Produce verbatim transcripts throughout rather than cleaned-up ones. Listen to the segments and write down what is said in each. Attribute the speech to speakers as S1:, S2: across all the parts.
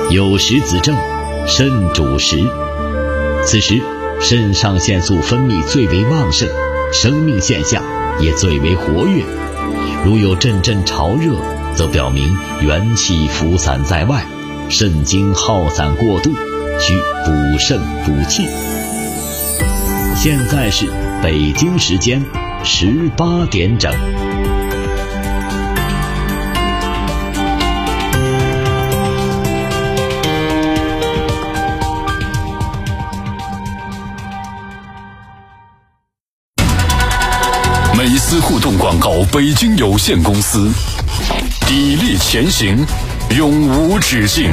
S1: 有时子正，肾主食。此时肾上腺素分泌最为旺盛，生命现象也最为活跃。如有阵阵潮热，则表明元气浮散在外，肾精耗散过度，需补肾补气。现在是北京时间十八点整。
S2: 美思互动广告北京有限公司，砥砺前行，永无止境。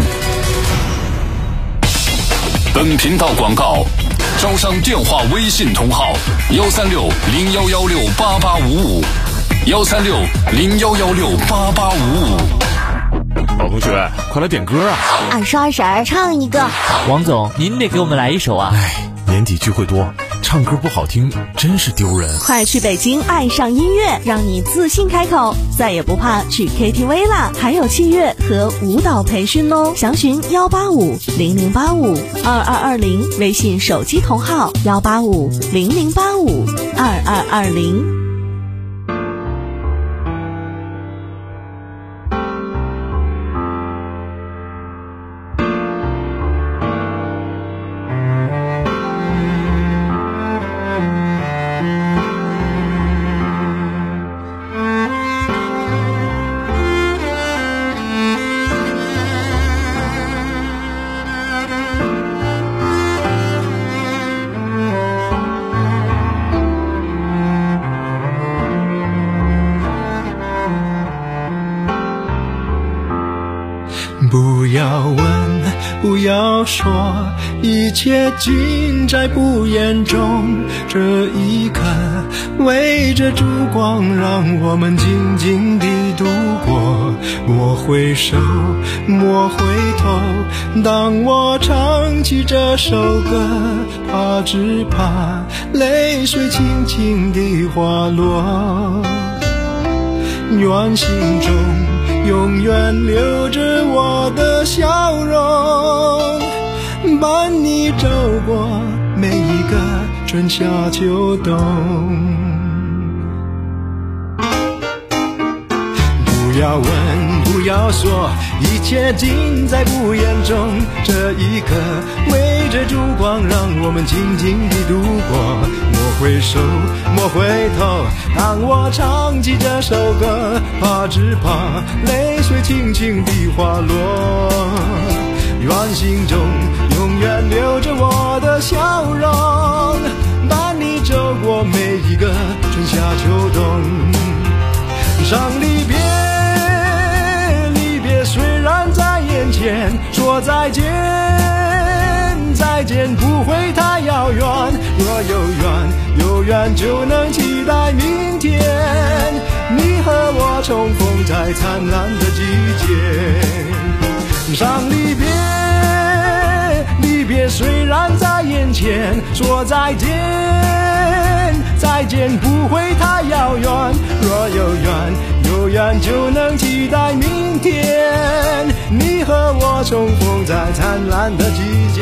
S2: 本频道广告招商电话微信同号幺三六零幺幺六八八五五，幺三六零幺幺六八八五五。
S3: 老同学，快来点歌啊！
S4: 二十二婶唱一个。
S5: 王总，您得给我们来一首啊！
S3: 哎，年底聚会多，唱歌不好听真是丢人。
S6: 快去北京爱上音乐，让你自信开口，再也不怕去 K T V 啦！还有器乐和舞蹈培训哦，详询幺八五零零八五二二二零，微信手机同号幺八五零零八五二二二零。
S7: 不要问，不要说，一切尽在不言中。这一刻围着烛光，让我们静静地度过。莫回首，莫回头，当我唱起这首歌，怕只怕泪水轻轻地滑落。愿心中永远留着我的笑容，伴你走过每一个春夏秋冬。不要问，不要说，一切尽在不言中。这一刻围着烛光，让我们静静地度过。莫回首，莫回头，当我唱起这首歌，怕只怕泪水轻轻地滑落。愿心中永远留着我的笑容，伴你走过每一个春夏秋冬。伤离别，离别虽然在眼前，说再见，再见不会太遥远。若有缘，有缘就能期待明天，你和我重逢在灿烂的季节。伤离别，离别虽然在眼前，说再见，再见不会太遥远。若有缘，有缘就能期待明天，你和我重逢在灿烂的季节。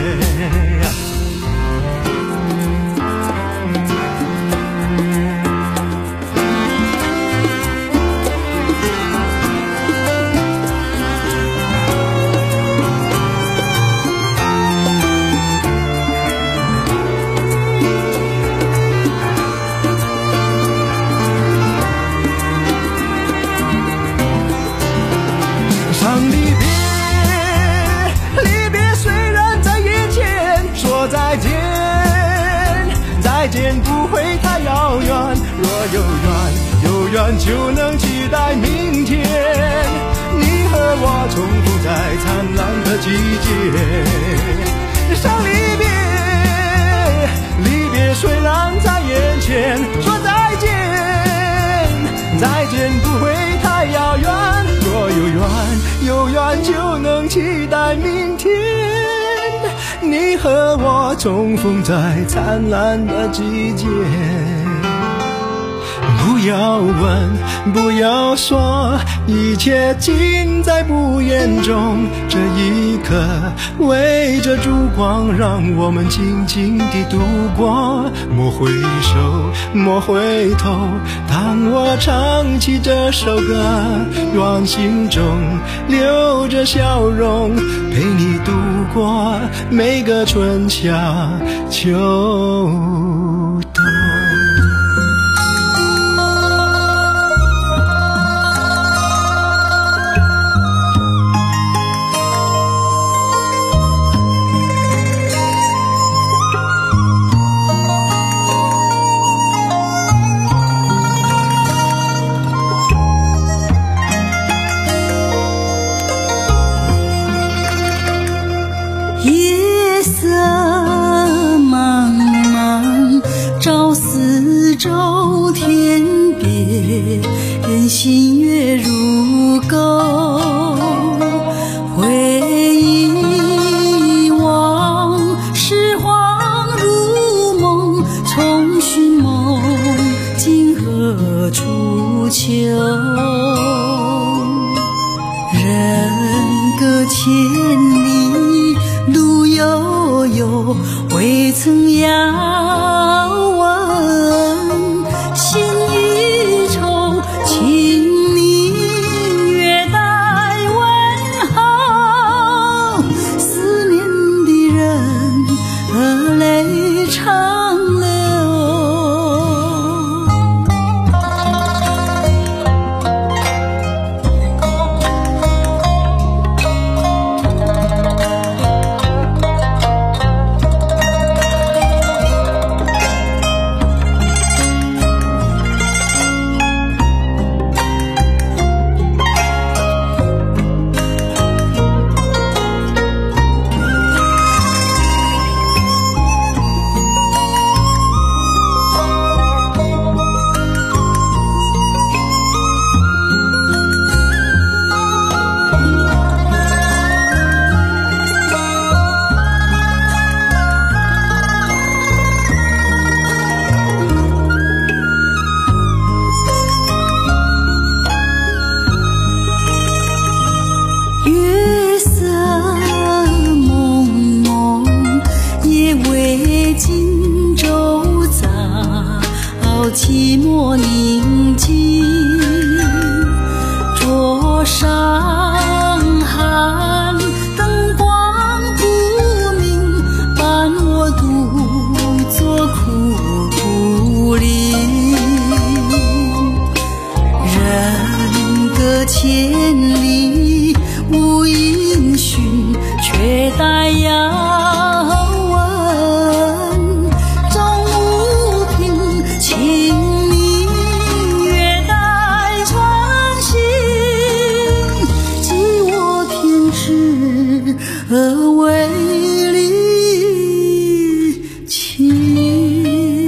S7: 再见，再见不会太遥远。若有缘，有缘就能期待明天，你和我重逢在灿烂的季节。伤离别，离别虽然在眼前，说再见，再见不会太遥远。若有缘，有缘就能期待明天，你和我重逢在灿烂的季节。 不要问，不要说，一切尽在不言中。这一刻，围着烛光，让我们静静地度过。莫回首，莫回头，当我唱起这首歌，愿心中留着笑容，陪你度过每个春夏秋冬。
S8: 夜色茫茫，照四周天边，新月如钩。回忆往事恍如梦，重寻梦今何处求？人隔千里路悠悠，未曾遥问，心一愁，请你月待问候。思念的人，泪长流。月色蒙蒙，夜未尽周匝，寂寞宁静，桌上寒，灯光不明，伴我独坐苦苦林。人隔千里无音讯，却待遥问。终无凭，请你月待春心，寄我天知而为离情。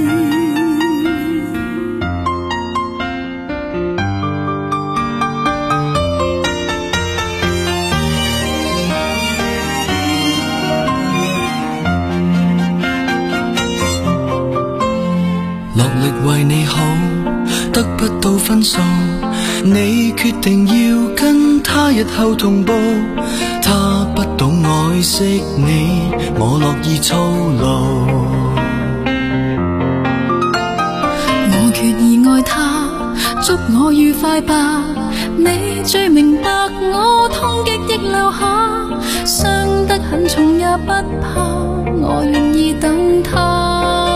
S9: 落力為你好，得不到分數，你決定要跟他日後同步。他不懂愛惜你，我樂意操勞。
S8: 我決意愛他，祝我愉快吧。你最明白我痛極亦留下，傷得很重也不怕，我願意等他。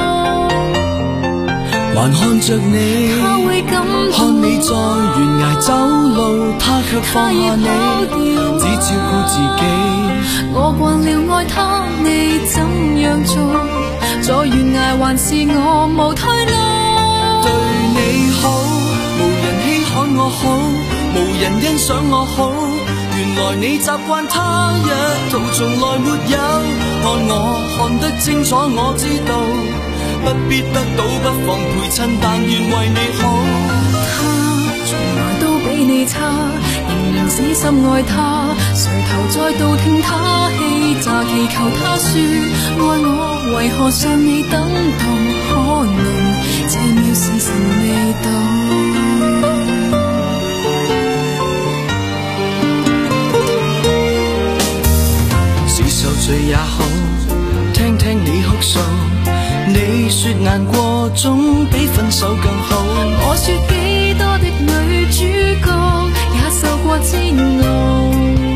S9: 還看着你，看你在懸崖走路，他卻放下你，只照顧自己。
S8: 我慣了愛他，你怎樣做？在懸崖還是我無退路。
S9: 對你好，無人稀罕我好，無人欣賞我好。原來你習慣他一套，從來沒有看我看得清楚，我知道。不必得到不妨陪襯，但願為你好。
S8: 他從來都比你差，仍然死心愛他，垂頭再度聽他氣詐，祈求他說愛我，為何尚未等到？可能這秒時辰未到。
S9: 是受罪也好，聽聽你哭訴，你說難過總比分手更好。
S8: 我說幾多的女主角也受過煎熬，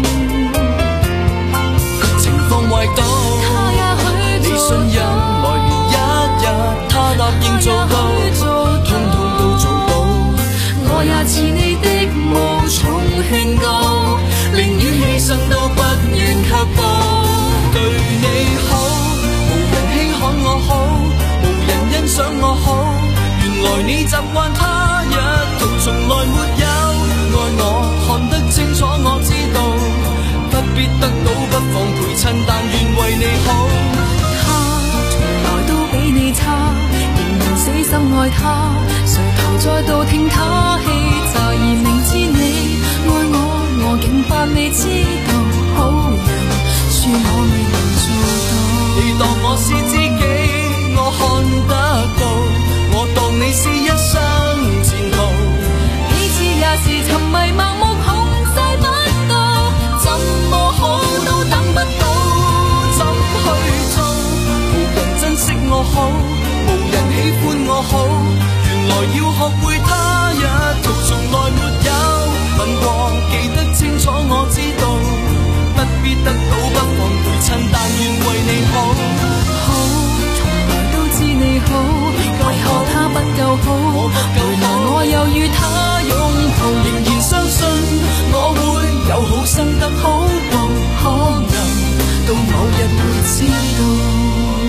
S9: 情況壞到
S8: 他也許
S9: 你信任來年一日他答應做到，通通都做到。
S8: 我也似你的無從勸告，寧願犧牲都不願卻步。
S9: 對你好，無人稀罕我好，無人欣賞我好，原來你習慣他一套，從來沒有愛我，看得清楚我知道，不必得到不妨陪襯，但願為你好。
S8: 他從來都比你差，仍然死心愛他，垂頭再度聽他氣詐，而明知你愛我，我竟不未知道，好人恕我未能做到。
S9: 你當我是知己，我看得到，我當你是一生前途。
S8: 彼此也是沉迷盲目控制不到，怎麼好都等不到，
S9: 怎去做？無人珍惜我好，無人喜歡我好，原來要學會他一套，從來沒有問過，記得清楚我知道，不必得到不妨陪襯，但願為你好。
S8: 好，從來都知你好，為何他不夠好？為難我又與他擁抱，
S9: 仍然相信我會有好生得好報，可能到某日會知道。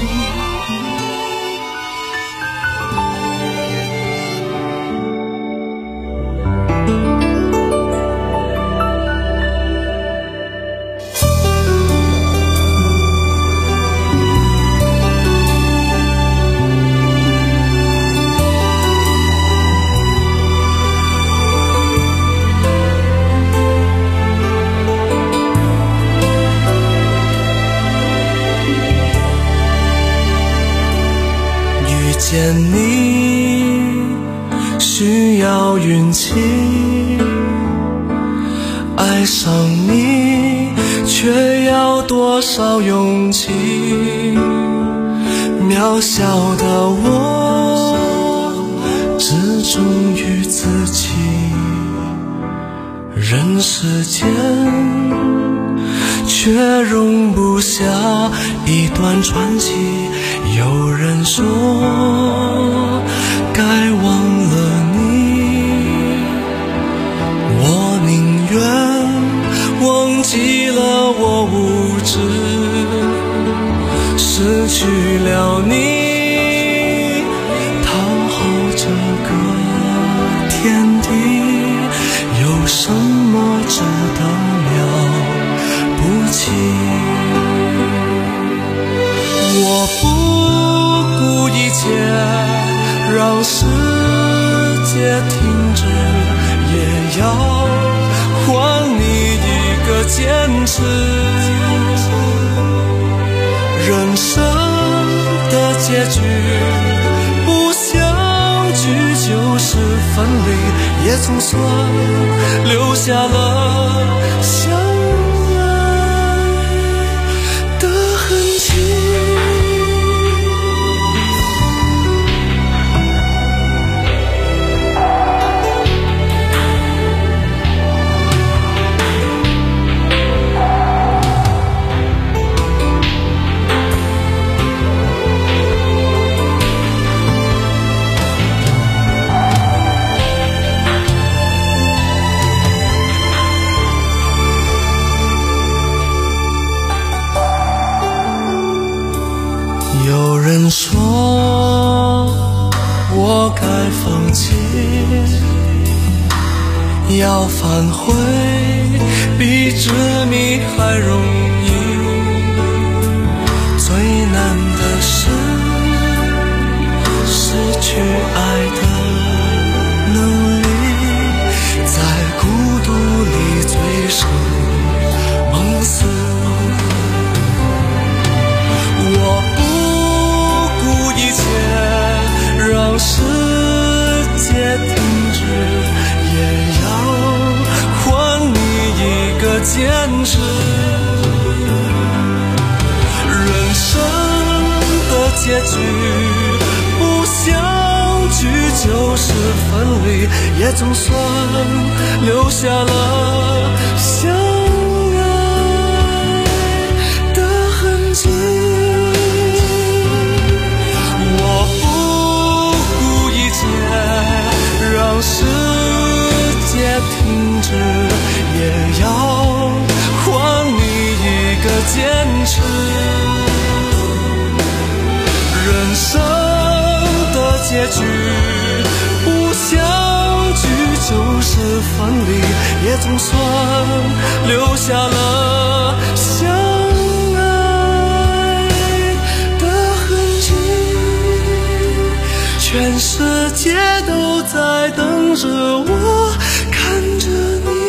S10: 见你需要运气，爱上你却要多少勇气。渺小的我只忠于自己，人世间却容不下一段传奇。有人说该忘了你，我宁愿忘记了我无知，失去了你，讨好这个天地，有什么值得了不起？我不顾一切让世界停止，也要还你一个坚持。人生的结局不相聚就是分离，也总算留下了相爱的痕迹。有人说我该放弃，要反悔比执迷还容易，最难的是失去爱的能力，在孤独里最让世界停止，也要还你一个坚持。人生的结局不相聚就是分离，也总算留下了相爱的痕迹。我不顾一切让世界停止，也要还你一个坚持。人生的结局不相聚就是分离，也总算留下了相爱的痕迹。全世界都在等着我，看着你。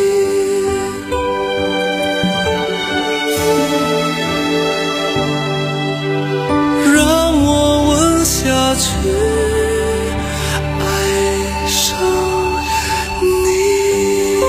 S10: 下去，爱上你。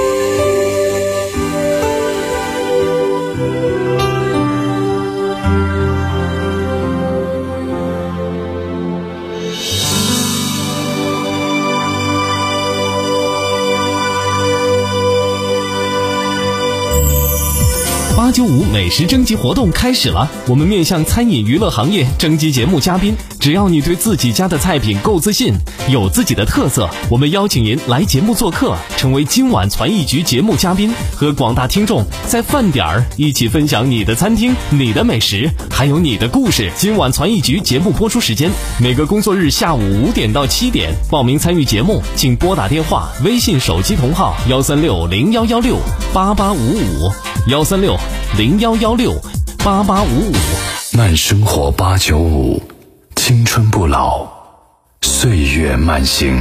S11: 八九五美食征集活动开始了，我们面向餐饮娱乐行业征集节目嘉宾，只要你对自己家的菜品够自信，有自己的特色，我们邀请您来节目做客，成为今晚传艺局节目嘉宾，和广大听众在饭点儿一起分享你的餐厅、你的美食，还有你的故事。今晚传艺局节目播出时间每个工作日下午五点到七点，报名参与节目请拨打电话、微信手机同号幺三六零幺幺六八八五五幺三六零幺幺六八八五五。
S2: 慢生活八九五，青春不老，岁月慢行。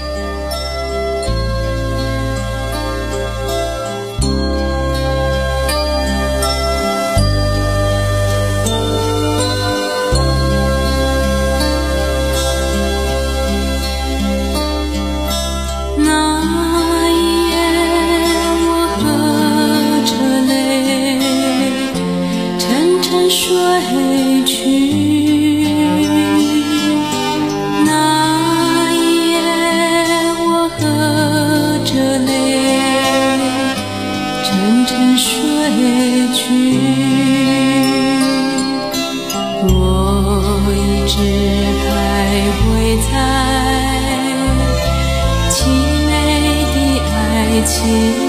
S8: 睡去，那一夜我喝着泪，沉沉睡去。我一直徘徊在凄美的爱情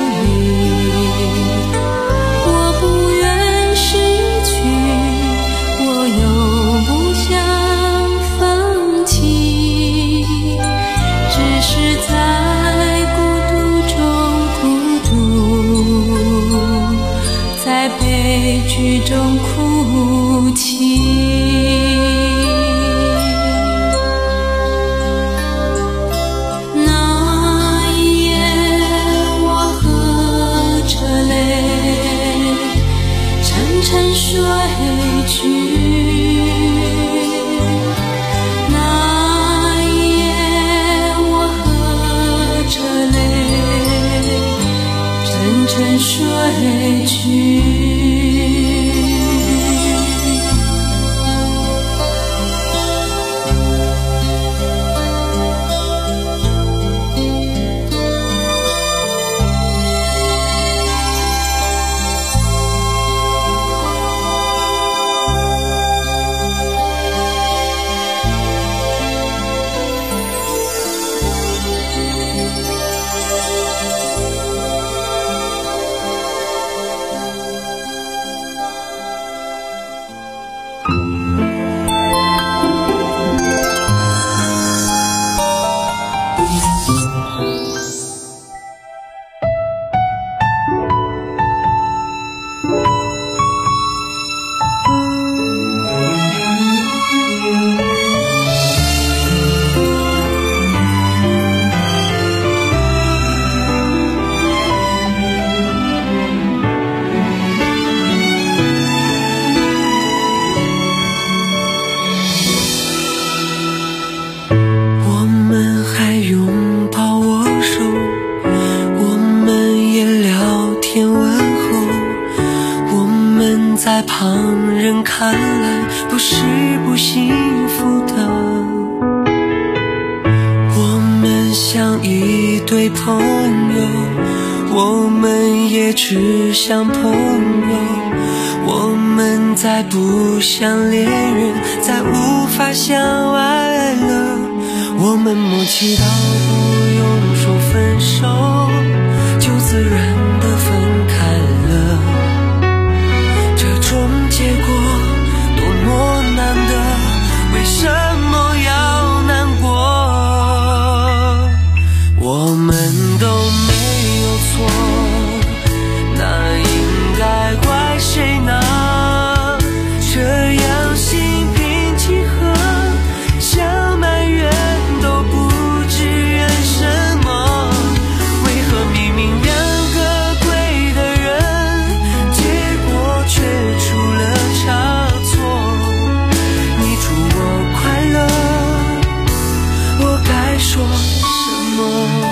S8: 悲剧中哭泣。那一夜我喝着泪，沉沉睡去。那一夜我喝着泪，沉沉睡去。
S10: 旁人看来不是不幸福的。我们像一对朋友，我们也只像朋友，我们再不像恋人，再无法相爱了。我们默契到不用说分手，就自然地分开了。这种结果多么难得，为什么要难过？我们都没有错，那应该怪谁呢？这样心平气和，想埋怨都不知怨什么。为何明明两个对的人，结果却出了差错？你祝我快乐，我该说什么？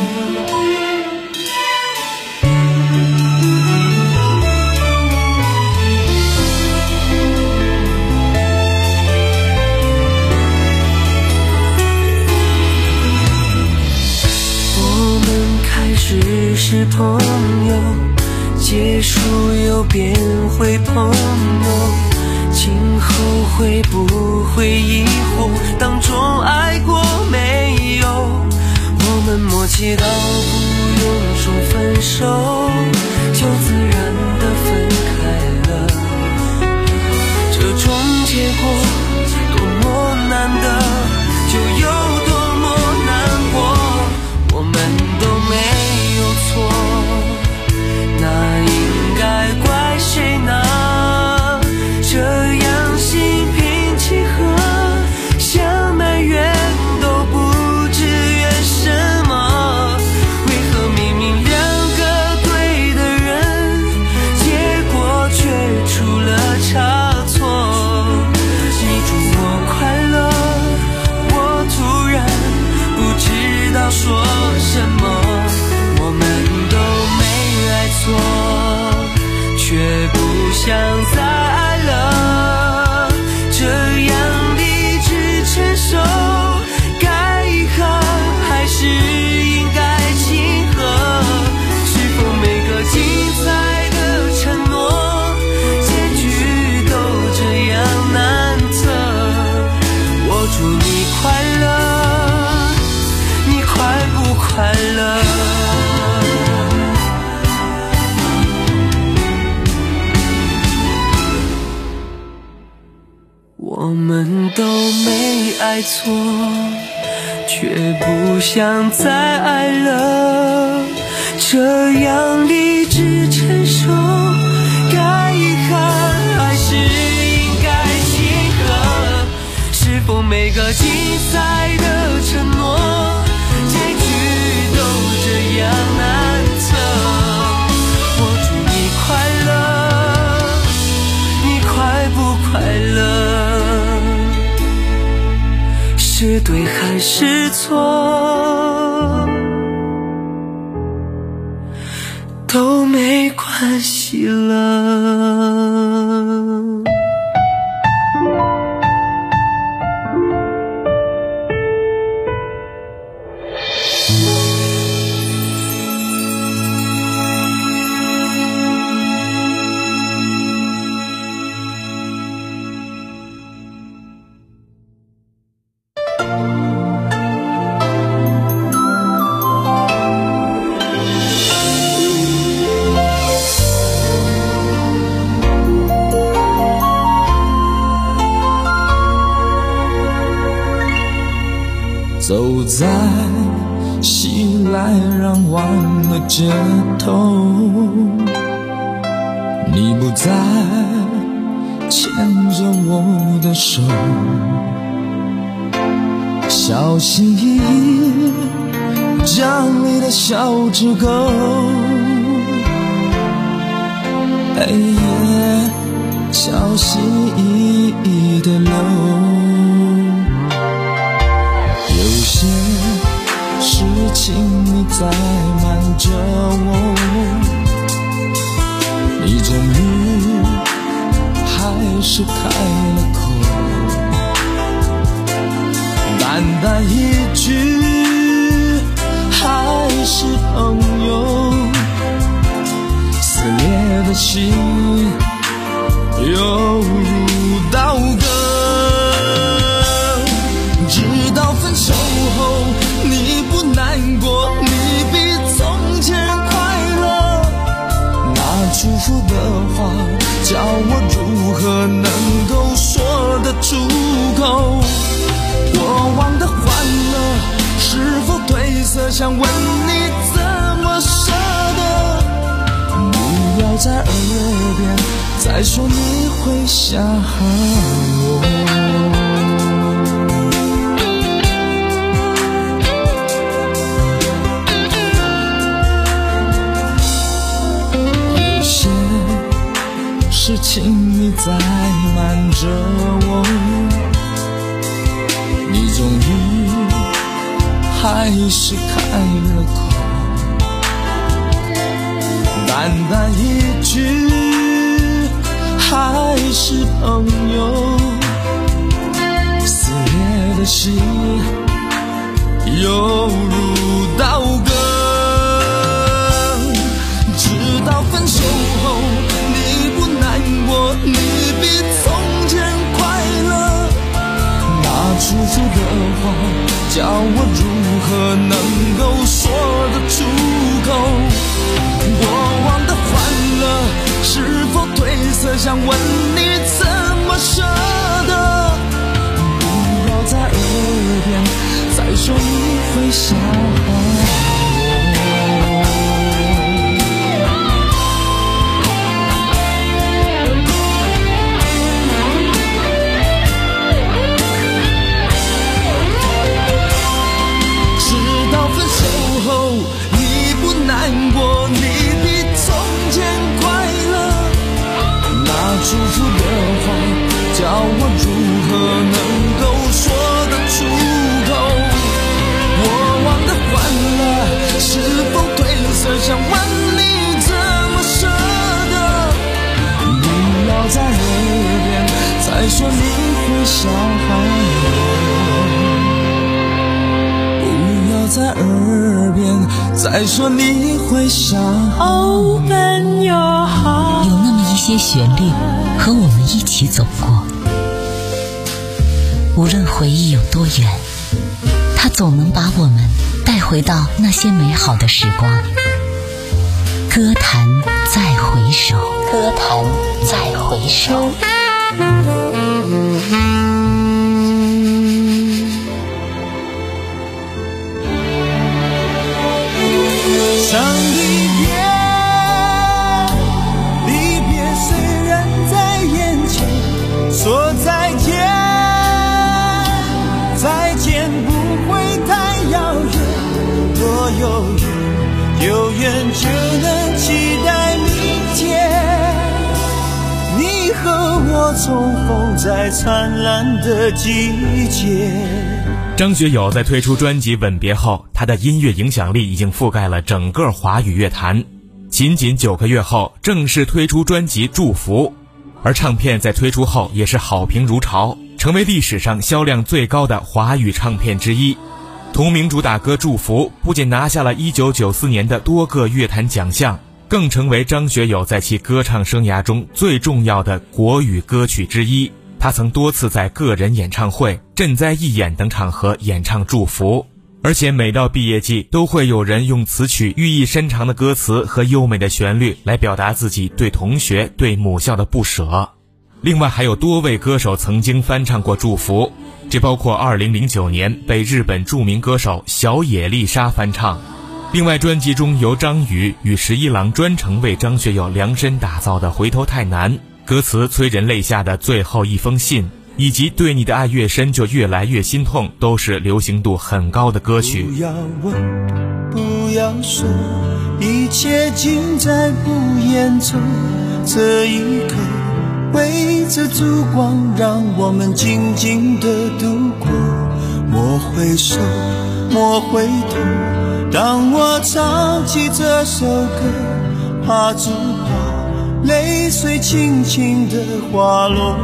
S10: 只是朋友，结束又变回朋友，今后会不会疑惑当中爱过没有？我们默契到不用说分手，就自然地分开了。这种结果多么难得，就有多么难过。我们都没错，那应该怪谁呢？这样心平气和，想埋怨都不知怨什么。为何明明两个对的人，结果却出了差错？你祝我快乐，我突然不知道说什么。我们都没爱错，却不想再爱了，这样理智成熟，该遗憾还是应该庆贺？是否每个精彩的承诺，结局都这样难测？我祝你快乐，你快不快乐？我们都没爱错，却不想再爱了，这样理智成熟，该遗憾还是应该庆贺？是否每个精彩的承诺，结局都这样难测？我祝你快乐，你快不快乐？是对还是错，都没关系了。
S12: 走在熙来攘往的街头，你不再牵着我的手，小心翼翼将你的小指勾，哎耶，小心翼翼的流。有些事情你在瞒着我，你终于是开了口，淡淡一句还是朋友，撕裂的心犹如刀割，直到分手后你不难过，你比从前快乐，那祝福的话叫我如何能够说得出口，过往的欢乐是否褪色，想问你怎么舍得，不要在耳边再说你会想我。有些事情你在瞒着我，你终于还是开了口，淡淡一句还是朋友，撕裂的心犹如刀割，直到分手后你不难过，你比从前快乐，那祝福的话叫我如何能够说得出口，过往的欢乐是否褪色，想问你怎么舍得，不要在耳边再说你会想我。直到分手后你不难过，你比从前快乐，那祝福的话叫我如何能够说得出口，过往的欢乐是否褪色，想问你怎么舍得，不要在耳边再说你会想我，不要在耳边再说你会想我。
S13: 有那么一些旋律和我们一起走过，无论回忆有多远，它总能把我们带回到那些美好的时光。歌坛再回首，歌坛再回首。
S10: 想离别，离别虽然在眼前，说再见，再见不会太遥远，多有缘，有缘就能期待明天，你和我重逢在灿烂的季节。
S3: 张学友在推出专辑《吻别》后，他的音乐影响力已经覆盖了整个华语乐坛。仅仅九个月后，正式推出专辑《祝福》，而唱片在推出后也是好评如潮，成为历史上销量最高的华语唱片之一。同名主打歌《祝福》不仅拿下了一九九四年的多个乐坛奖项，更成为张学友在其歌唱生涯中最重要的国语歌曲之一。他曾多次在个人演唱会、赈灾义演等场合演唱《祝福》，而且每到毕业季都会有人用词曲寓意深长的歌词和优美的旋律来表达自己对同学、对母校的不舍。另外还有多位歌手曾经翻唱过《祝福》，这包括二零零九年被日本著名歌手小野丽莎翻唱。另外专辑中由张宇与十一郎专程为张学友量身打造的《回头太难》，歌词催人泪下的最后一封信，以及对你的爱越深就越来越心痛，都是流行度很高的歌曲。
S10: 不要问，不要说，一切尽在不言中，这一刻围着烛光，让我们静静地度过。莫回首，莫回头，当我唱起这首歌，怕只怕
S12: 泪水轻轻地滑落，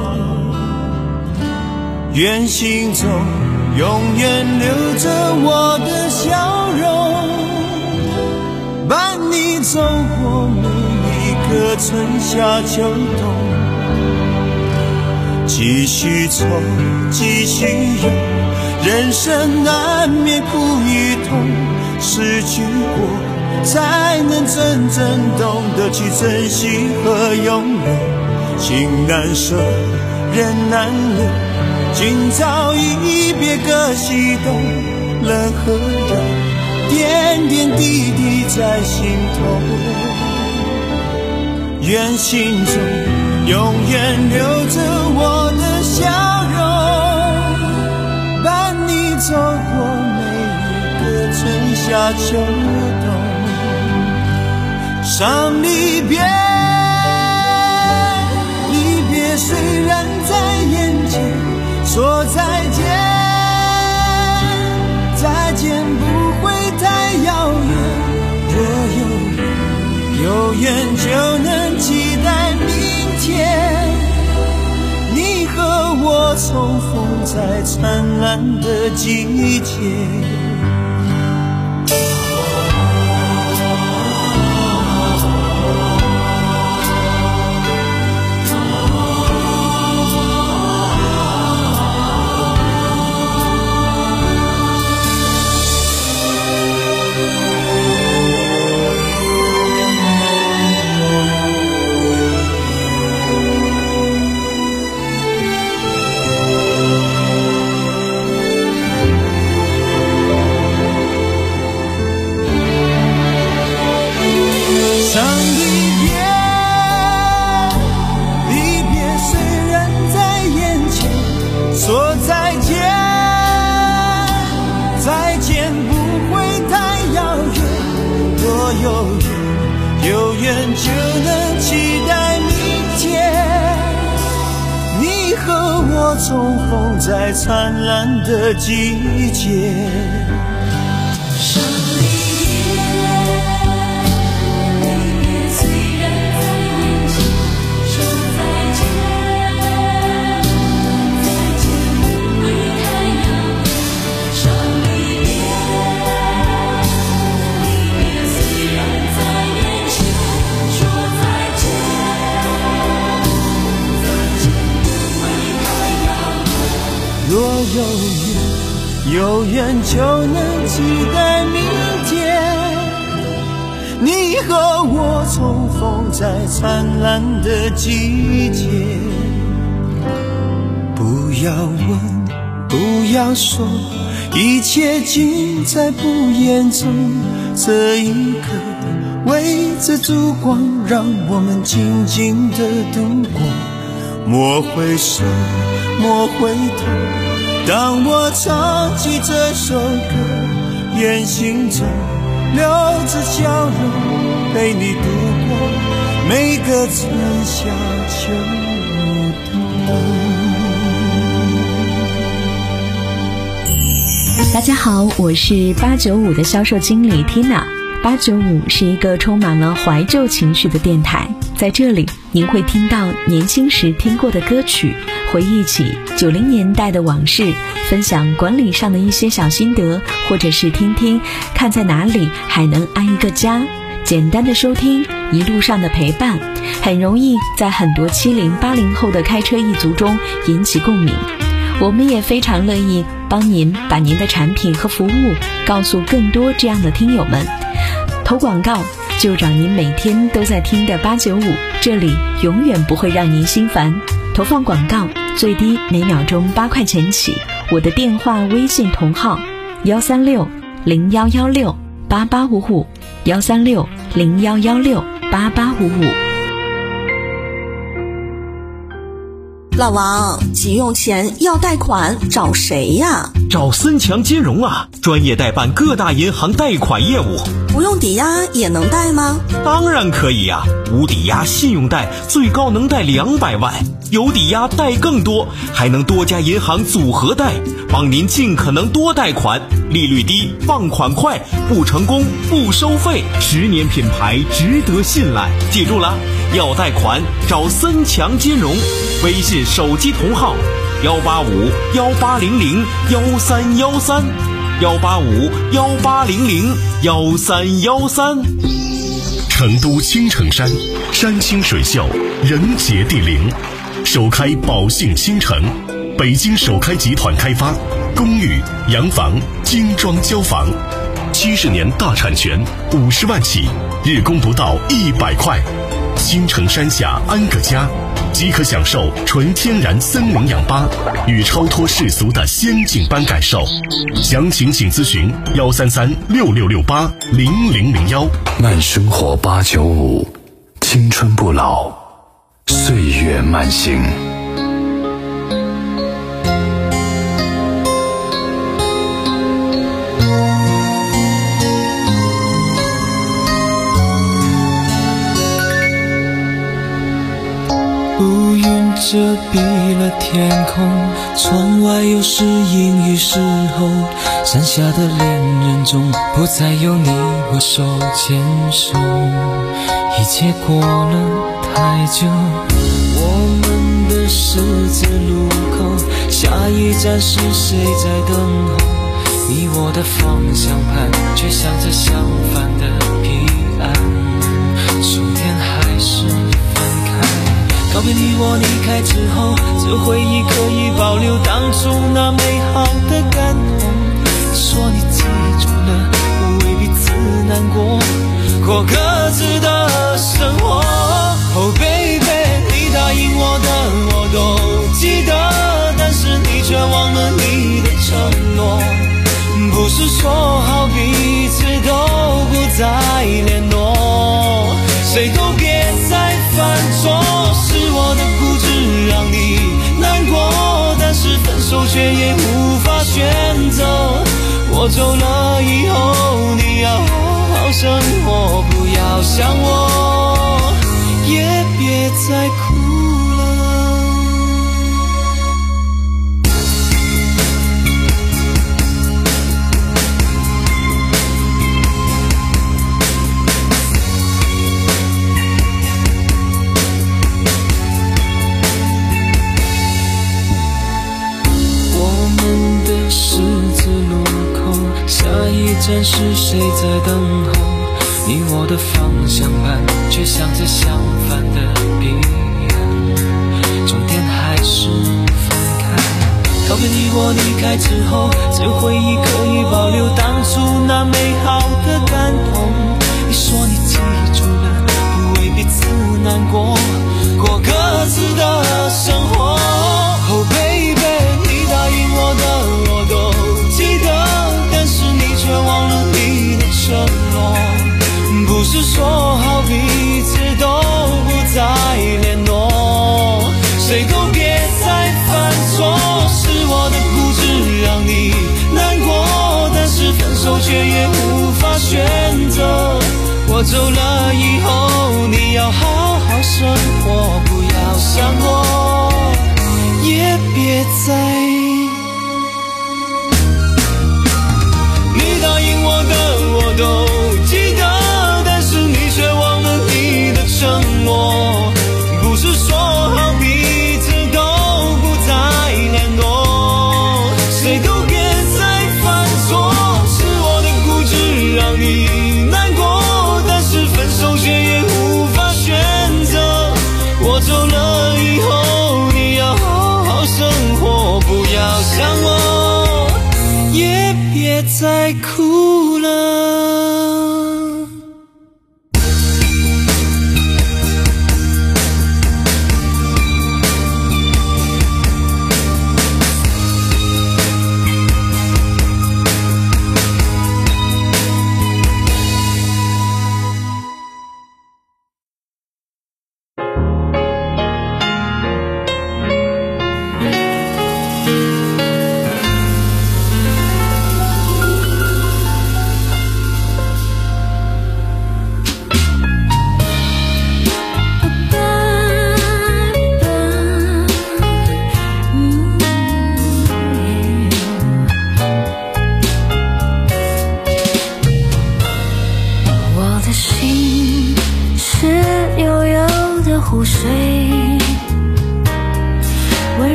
S12: 愿心中永远留着我的笑容，伴你走过每一个春夏秋冬，继续走，继续游，人生难免苦与痛，失去过才能真正懂得去珍惜和拥有，情难舍，人难留，今朝一别各西东，人和人点点滴滴在心头，愿心中永远留着我的笑容，伴你走过每一个春夏秋冬，伤离别，离别虽然在眼前，说再见，再见不会太遥远，若有缘，有缘就能期待明天，你和我重逢在灿烂的季节。有缘就能期待明天，你和我重逢在灿烂的季节。若有缘，有缘就能期待明天，你和我重逢在灿烂的季节。不要问，不要说，一切尽在不言中。这一刻，围着烛光，让我们静静地度过。莫回首，莫回头，当我唱起这首歌，愿心中留着笑容，陪你度过每个春夏秋冬。
S6: 大家好，我是八九五的销售经理 Tina。八九五是一个充满了怀旧情绪的电台，在这里您会听到年轻时听过的歌曲，回忆起九零年代的往事，分享管理上的一些小心得，或者是听听看在哪里还能安一个家。简单的收听，一路上的陪伴，很容易在很多七零八零后的开车一族中引起共鸣。我们也非常乐意帮您把您的产品和服务告诉更多这样的听友们。投广告就找您每天都在听的八九五，这里永远不会让您心烦。投放广告最低每秒钟八块钱起，我的电话微信同号幺三六零幺幺六八八五五，幺三六零幺幺六八八五五。 老王，急用钱要贷款找谁呀？
S14: 找森强金融啊，专业代办各大银行贷款业务。
S6: 不用抵押也能贷吗？
S14: 当然可以呀、啊，无抵押信用贷最高能贷两百万，有抵押贷更多，还能多家银行组合贷，帮您尽可能多贷款，利率低，放款快，不成功不收费，十年品牌值得信赖。记住了，要贷款找森强金融，微信手机同号幺八五幺八零零幺三幺三，幺八五幺八零零幺三幺三。
S15: 成都青城山，山清水秀，人杰地灵，首开宝兴新城，北京首开集团开发，公寓、洋房、精装交房，七十年大产权，五十万起，日供不到一百块。新城山下安个家，即可享受纯天然森林氧吧与超脱世俗的仙境般感受。详情请咨询幺三三六六六八零零零幺。
S2: 慢生活八九五，青春不老，岁月慢行。
S10: 乌云遮蔽了天空，窗外又是阴雨时候，山下的恋人中不再有你我手牵手，一切过了太久。我们的十字路口，下一站是谁在等候？你我的方向盘却向着相反的彼岸，终点还是告别你我离开之后，这回忆可以保留当初那美好的感动。说你记住了，不为彼此难过，过各自的生活。Oh baby， 你答应我的我都记得，但是你却忘了你的承诺。不是说好彼此都不再联络，谁都别再犯错。我的固执让你难过，但是分手却也无法选择。我走了以后，你要好好生活，不要想我，也别再哭。站是谁在等候？你我的方向盘却向着相反的彼岸，终点还是分开。告别你我离开之后，这回忆可以保留当初那美好的感动。你说你记住了，不为彼此难过，过各自的生活。Oh baby， 你答应我的我都记得，却忘了你的承诺。不是说好彼此都不再联络，谁都别再犯错。是我的固执让你难过，但是分手却也无法选择。我走了以后，你要好好生活，不要想我，也别再我都记得，但是你却忘了你的承诺。不是说好彼此都不再联络，谁都别再犯错。是我的固执让你难过，但是分手却也无法选择。我走了以后，你要好好生活，不要想我，也别再哭了。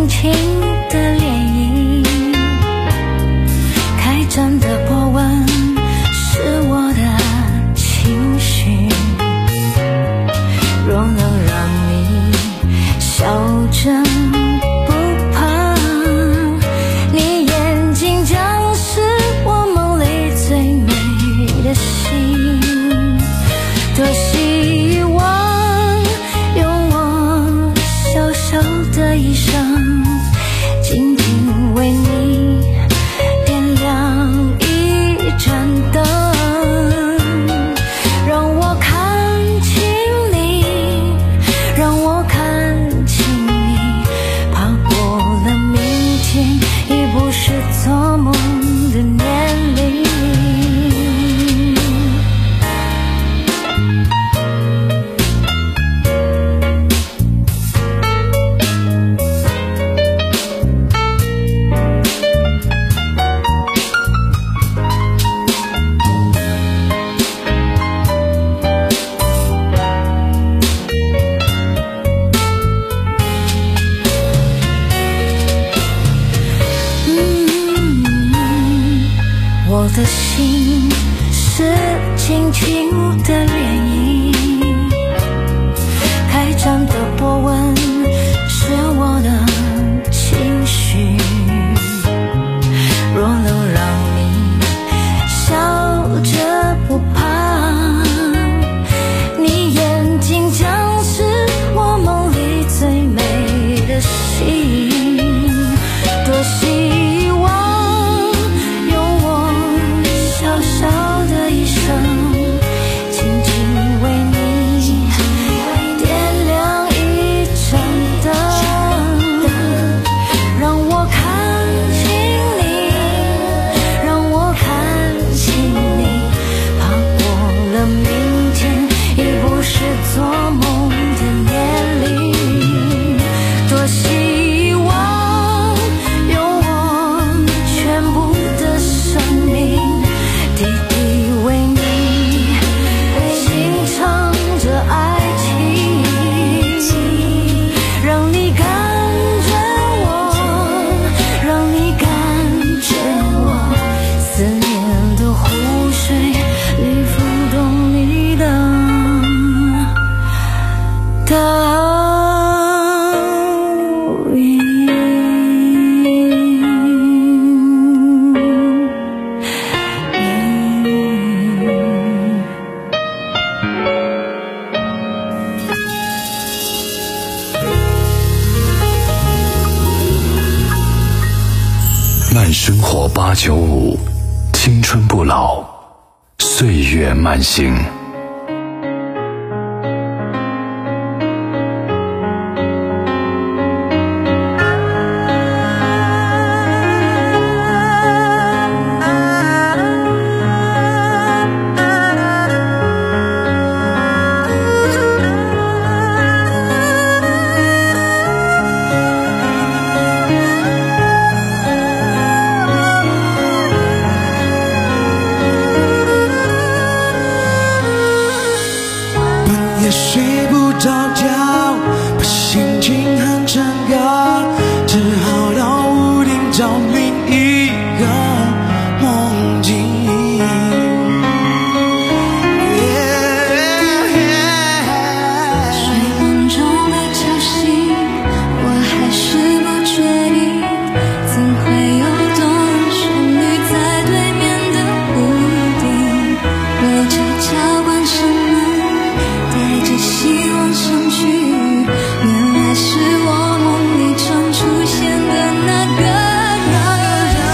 S8: 轻的涟漪，开展的波纹是我的情绪。若能让你笑着不怕，你眼睛将是我梦里最美的星。多希望用我小小的一生，静静为你点亮一盏灯，让我看清你，让我看清你，爬过了明天，已不是做梦的年龄。我的心是轻轻的涟漪，开展的波纹是我的情绪。若能让你笑着不怕，你眼睛将是我梦里最美的星。多希望小的一生，静静为你点亮一盏灯，让我看清你，让我看清你，爬过了明天，已不是做梦的年龄。多希望用我全部的生命，滴滴为你轻唱着爱情，让你感觉我，让你感觉我，思念的湖水里浮动你的倒影。
S2: 慢生活八九五，青春不老，岁月慢行。
S12: 也睡不着觉，把心情很沉高，只好到屋顶找另一个梦境。
S8: 睡梦中的敲醒，我还是不确定，怎会有段旋律在对面的屋顶，我悄悄关上门，带着希望上去，原来是我梦里常出现的那个人。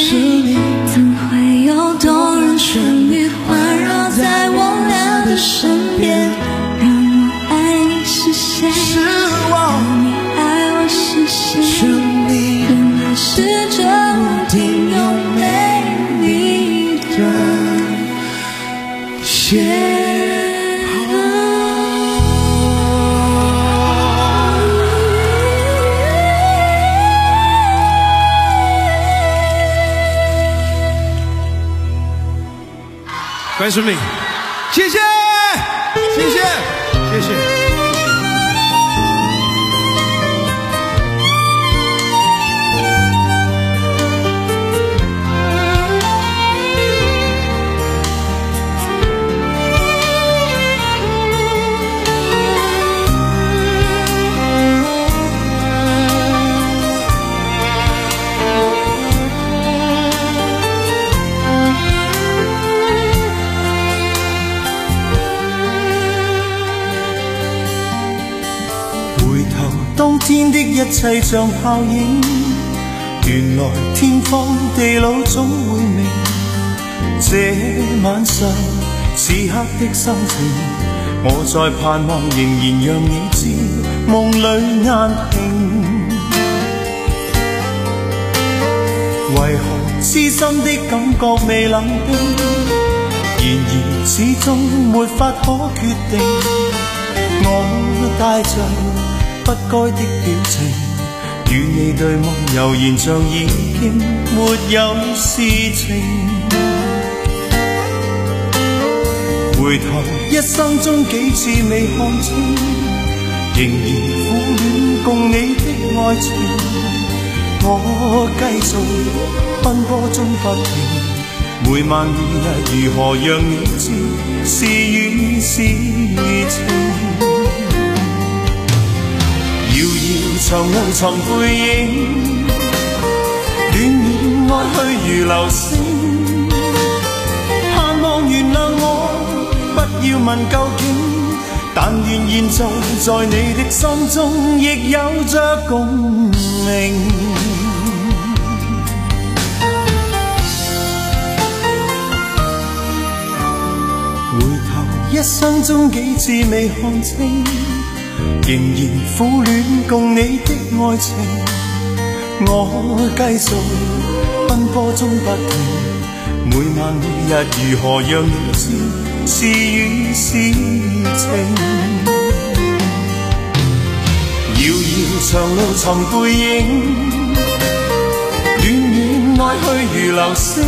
S8: 是你，怎会有动人旋律环绕在我俩的身边，让我爱你实现，
S10: 是我，
S8: 让你爱我实现，
S10: 是你，
S8: 原来是这无敌又美丽的邂
S10: 关顺利，谢谢，谢谢，谢谢。
S12: 當天的一切像泡影，原來天荒地老總會明。這晚上此刻的心情，我在盼望仍然讓你知，夢裏眼平。為何痴心的感覺未冷冰？然而始終沒法可決定，我帶着不該的表情，與你對望，悠然像已經沒有事情。回頭一生中幾次未看清，仍然苦戀共你的愛情。我繼續奔波中不停，每晚每日如何讓你知是與是情。遙遙長路尋背影，戀戀愛去如流星，盼望原諒我，不要問究竟，但願現在在你的心中亦有着共鳴。回頭一生中幾次未看清，仍然苦戀共你的愛情，我繼續奔波中不停，每晚每日如何讓你知是與是情。遙遙長路尋背影，戀戀愛去如流星，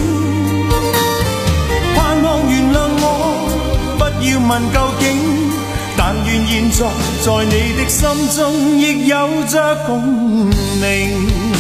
S12: 盼望原諒我，不要問究竟，但願現在在你的心中亦有着共鳴。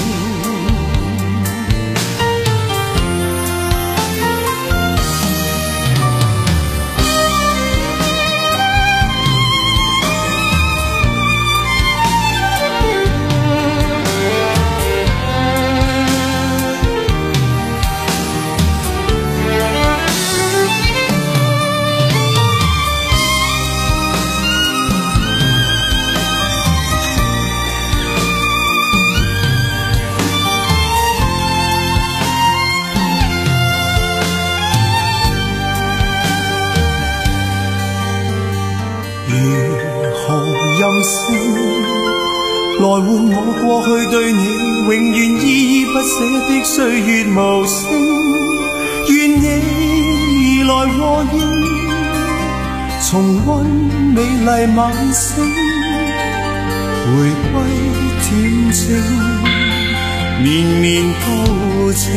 S12: 來換我過去對你永遠依依不捨的歲月無聲，願你而來和應，重溫美麗晚星，回歸恬靜，綿綿柔情。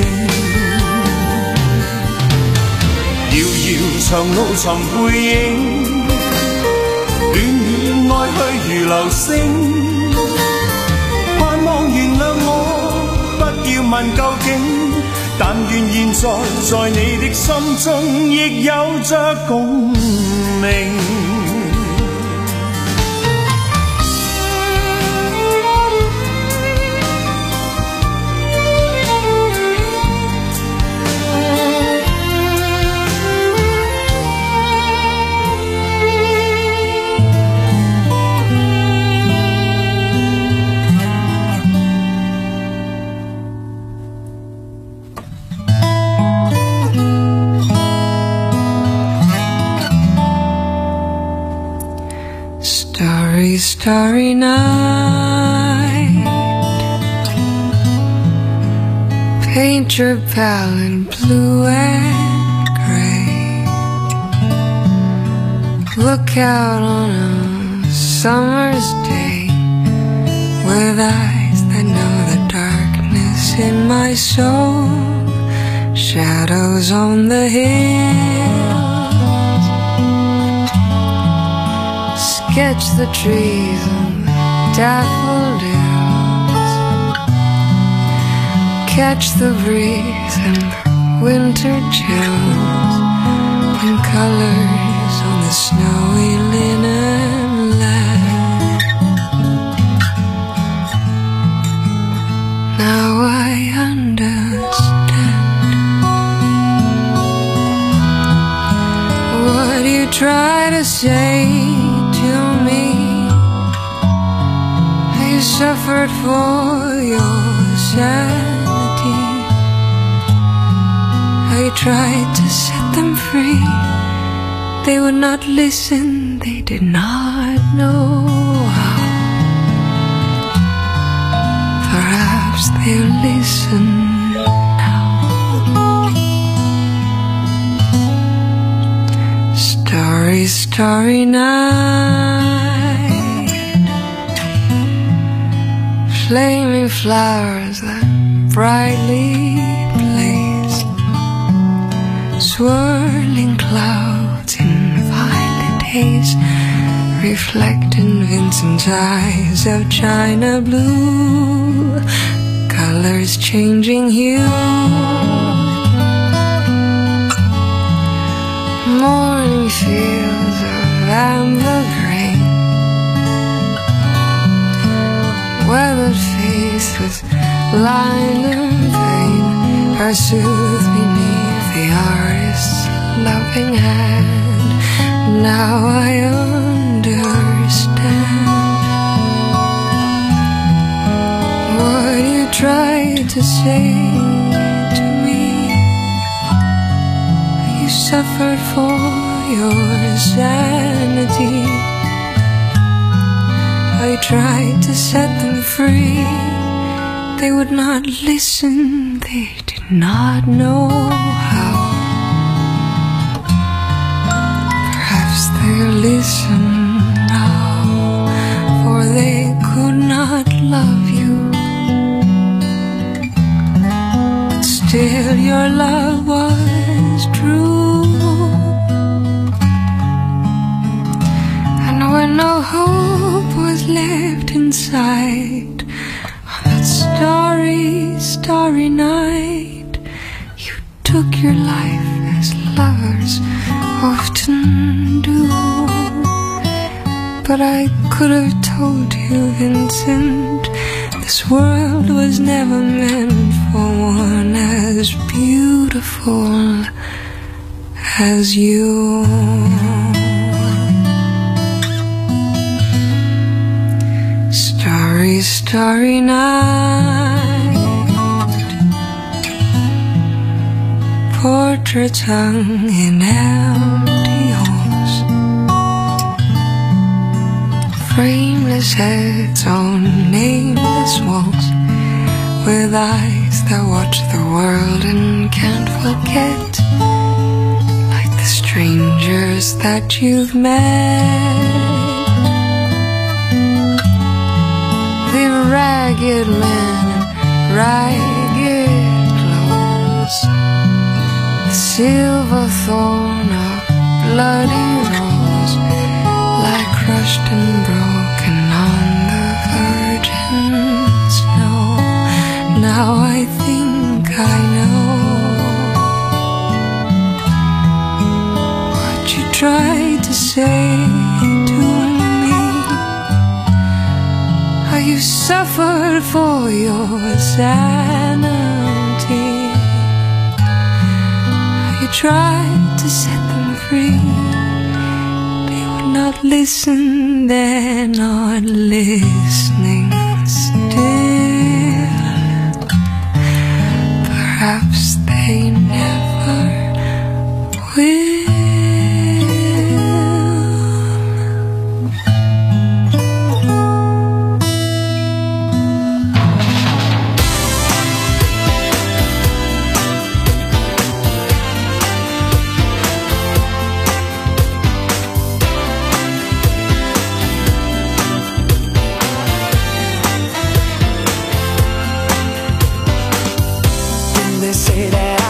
S12: 遙遙長路尋背影，戀戀愛去如流星，盼望原諒我，不要問究竟，但願現在在你的心中亦有着共鳴。
S16: starry night. Paint your palette blue and gray. Look out on a summer's day with eyes that know the darkness in my soul. Shadows on the hills. Sketch the trees and daffodils. Catch the breeze and winter chills and colors on the snowy linen land. Now I understand what you try to say to me. I suffered for your sanity. I tried to set them free. They would not listen, they did not know how. Perhaps they'll listen now. Starry, starry night. Flaming flowers that brightly blaze. Swirling clouds in violet haze reflect in Vincent's eyes of china blue. Colors changing hue. Morning fields of amber grain. Weathered face with liner vein are soothed beneath the artist's loving hand. Now I understand what you tried to say to me. You suffered for your sanity. I tried to set them free. They would not listen, they did not know how. Perhaps they'll listen now, for they could not love you. But still your love was true. And when no hope was left inside, on that starry, starry night, you took your life as lovers often do. But I could have told you, Vincent, this world was never meant for one as beautiful as you. Starry, starry night. Portraits hung in empty halls. Frameless heads on nameless walls, with eyes that watch the world and can't forget, like the strangers that you've met. The ragged men in ragged clothes, the silver thorn of bloody rose, lie crushed and broken on the virgin snow. Now I think I know what you tried to say to me. How you suffered for your sanity. How you tried to set them free. They would not listen, they're not listening still. Perhaps they never will.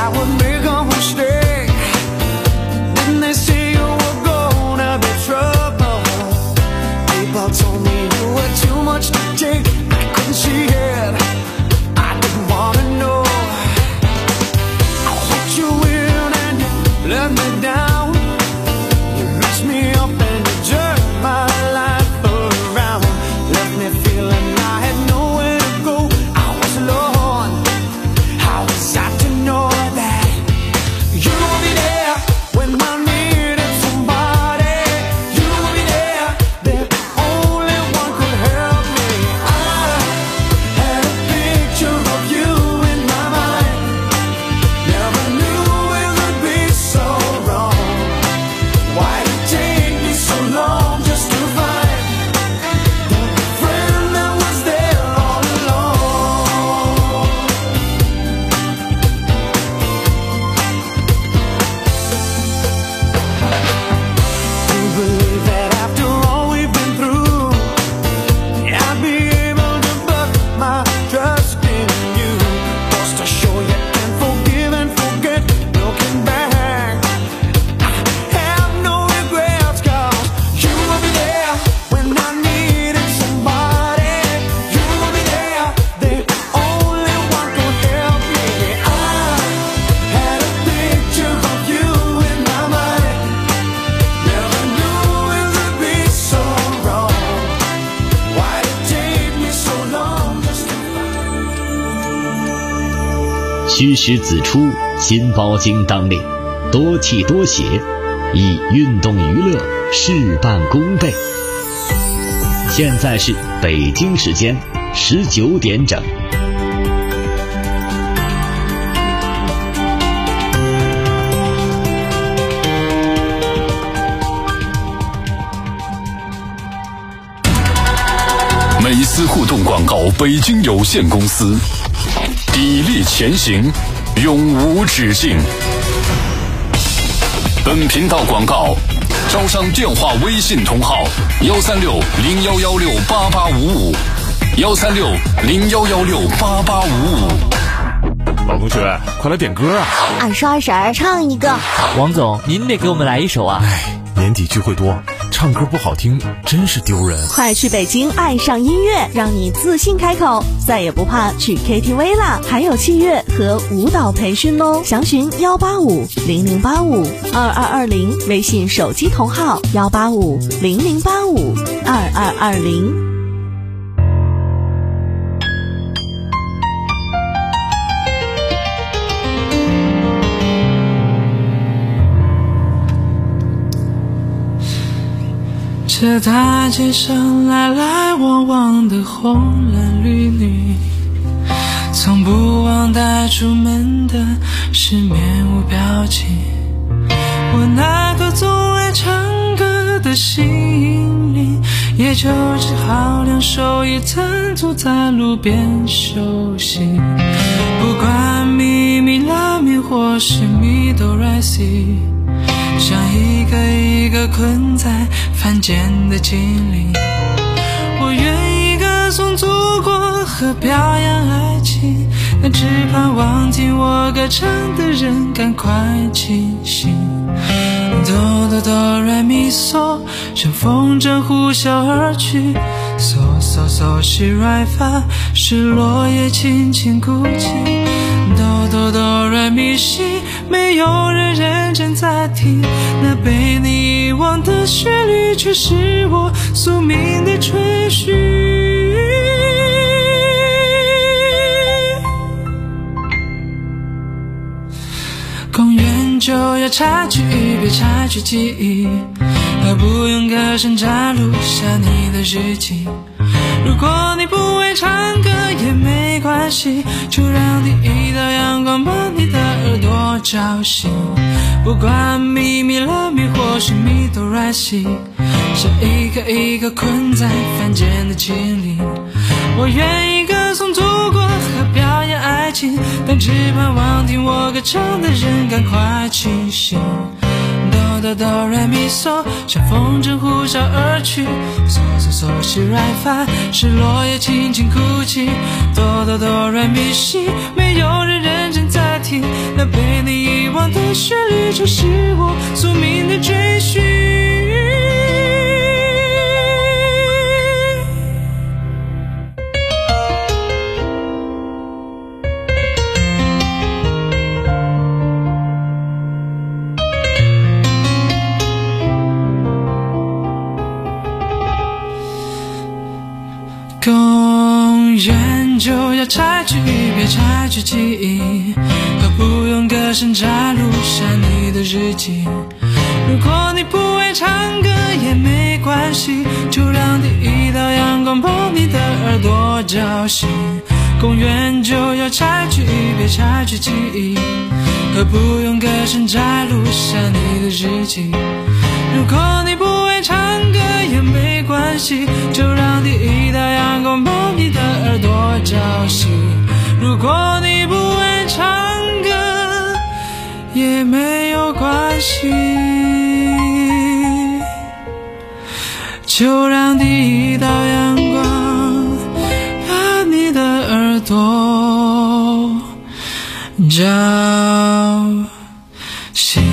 S7: I would make a mistake. Didn't they say you were gonna be trouble? People told me you were too much to take. I couldn't see it, I didn't wanna know. I let you in and you let me down. You reached me up and you jerked my life around. Left me feeling I had nowhere to go. I was alone. How was I to know that you would be there when I needed somebody? You would be there, the only one could help me. I had a picture of you in my mind. Never knew it would be so wrong. Why did it take me so long just to find the friend that was there all along? To believe that after all we've been through, I'd be able to put my trust in you. Just to show you can forgive and forget. Looking back, I have no regrets, 'cause you will be there when I needed somebody. You will be there, the only one to help me. I had a picture of you in my mind. Never knew it would be so wrong. Why did it take me so long just to find?
S1: 虚实子出，新包经当令，多气多写，以运动娱乐事半功倍。现在是北京时间十九点整。
S2: 美思互动广告北京有限公司，砥砺前行，永无止境。本频道广告招商电话微信同号幺三六零幺幺六八八五五，幺三六零幺幺六八八五五。
S3: 老同学，快来点歌啊！
S4: 二十二婶儿唱一个。
S5: 王总，您得给我们来一首啊！
S3: 哎，年底聚会多，唱歌不好听，真是丢人。
S6: 快去北京爱上音乐，让你自信开口，再也不怕去 K T V 啦！还有器乐和舞蹈培训哦，详询幺八五零零八五二二二零，微信手机同号幺八五零零八五二二二零。
S10: 这大街上来来往往的红男绿女，从不忘带出门的是面无表情。我那个总爱唱歌的心灵，也就只好两手一摊坐在路边休息。不管咪咪拉咪或是咪哆来西，像一个一个困在凡间的精灵，我愿意歌颂祖国和表扬爱情，但只盼望听我歌唱的人赶快清醒。哆哆哆来咪嗦，像风筝呼啸而去。嗦嗦嗦西来发，是落叶轻轻哭泣。哆哆哆来咪西，没有人认真在听，那被你遗忘的旋律，却是我宿命的追寻。公园就要插句，别插句记忆，而不用歌声摘录下你的日记。如果你不会唱歌也没关系，就让第一道阳光把你的耳朵叫醒。不管咪咪了咪或是咪哆来西，像一个一个困在凡间的精灵，我愿意歌颂祖国和表扬爱情，但只盼望听我歌唱的人赶快清醒。哆哆哆来咪嗦，像风筝呼啸而去。嗦嗦嗦西来发，是落叶轻轻哭泣。哆哆哆来咪西，没有人认真在听，那被旋律正是我宿命的追寻。公园就要拆去，别拆去记忆，何不用歌声摘录下你的日记。如果你不会唱歌也没关系，就让第一道阳光碰你的耳朵叫醒。公园就要拆去，别拆去记忆，何不用歌声摘录下你的日记。如果你不会唱歌也没关系，就让第一道阳光碰你的耳朵叫醒。如果你不会唱歌也没有关系，就让第一道阳光把你的耳朵叫醒。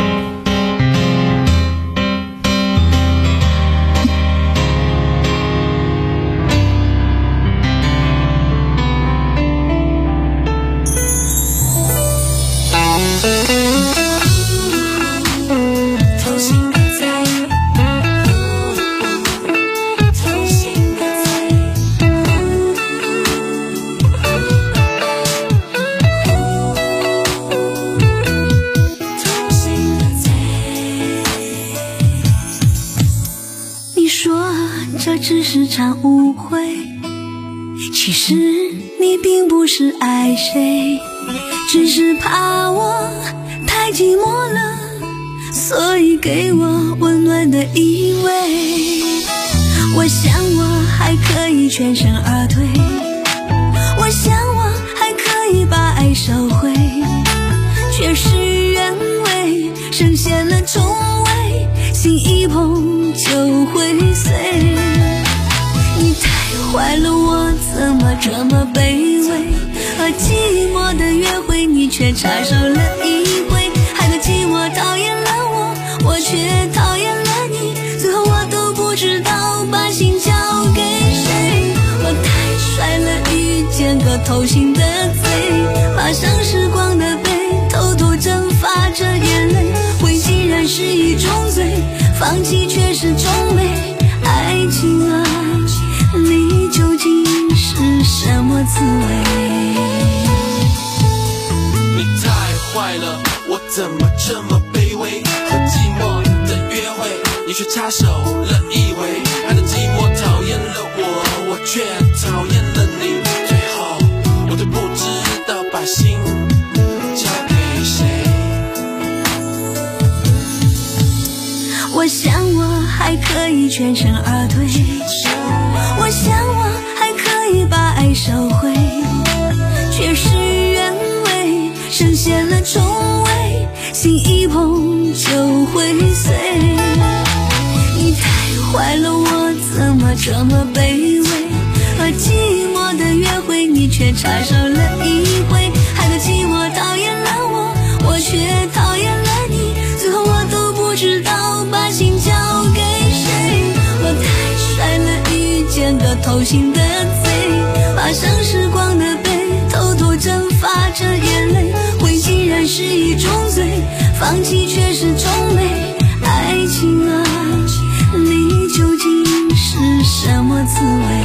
S8: 只是场误会，其实你并不是爱谁，只是怕我太寂寞了，所以给我温暖的依偎。我想我还可以全身而退，我想我还可以把爱收回，却事与愿违，深陷了重围，心一碰就会碎。你太坏了，我怎么这么卑微，和寂寞的约会你却插手了一回，害得寂寞讨厌了我，我却讨厌了你，最后我都不知道把心交给谁。我太帅了，遇见个偷心的贼，爬上时光的背，偷偷蒸发着眼泪，回竟然是一种罪，放弃却是种美。爱情啊，你究竟是什么滋味？
S17: 你太坏了，我怎么这么卑微，和寂寞的约会你却插手了一回，害得寂寞讨厌了我，我却讨厌了你，最后我都不知道把心交给谁。
S8: 我想我还可以全身而退，我想我还可以把爱收回，却事与愿违，深陷了重围，心一碰就会碎。你太坏了，我怎么这么卑微，和寂寞的约会你却插手了一回，害得寂寞讨厌了我，我却讨厌了你，最后我都不知道把心交给谁。我太帅了，遇见个偷心的贼，爬上时光的背，偷偷蒸发着眼泪，回竟然是一种罪，放弃却是种美。爱情啊，你究竟是什么滋味？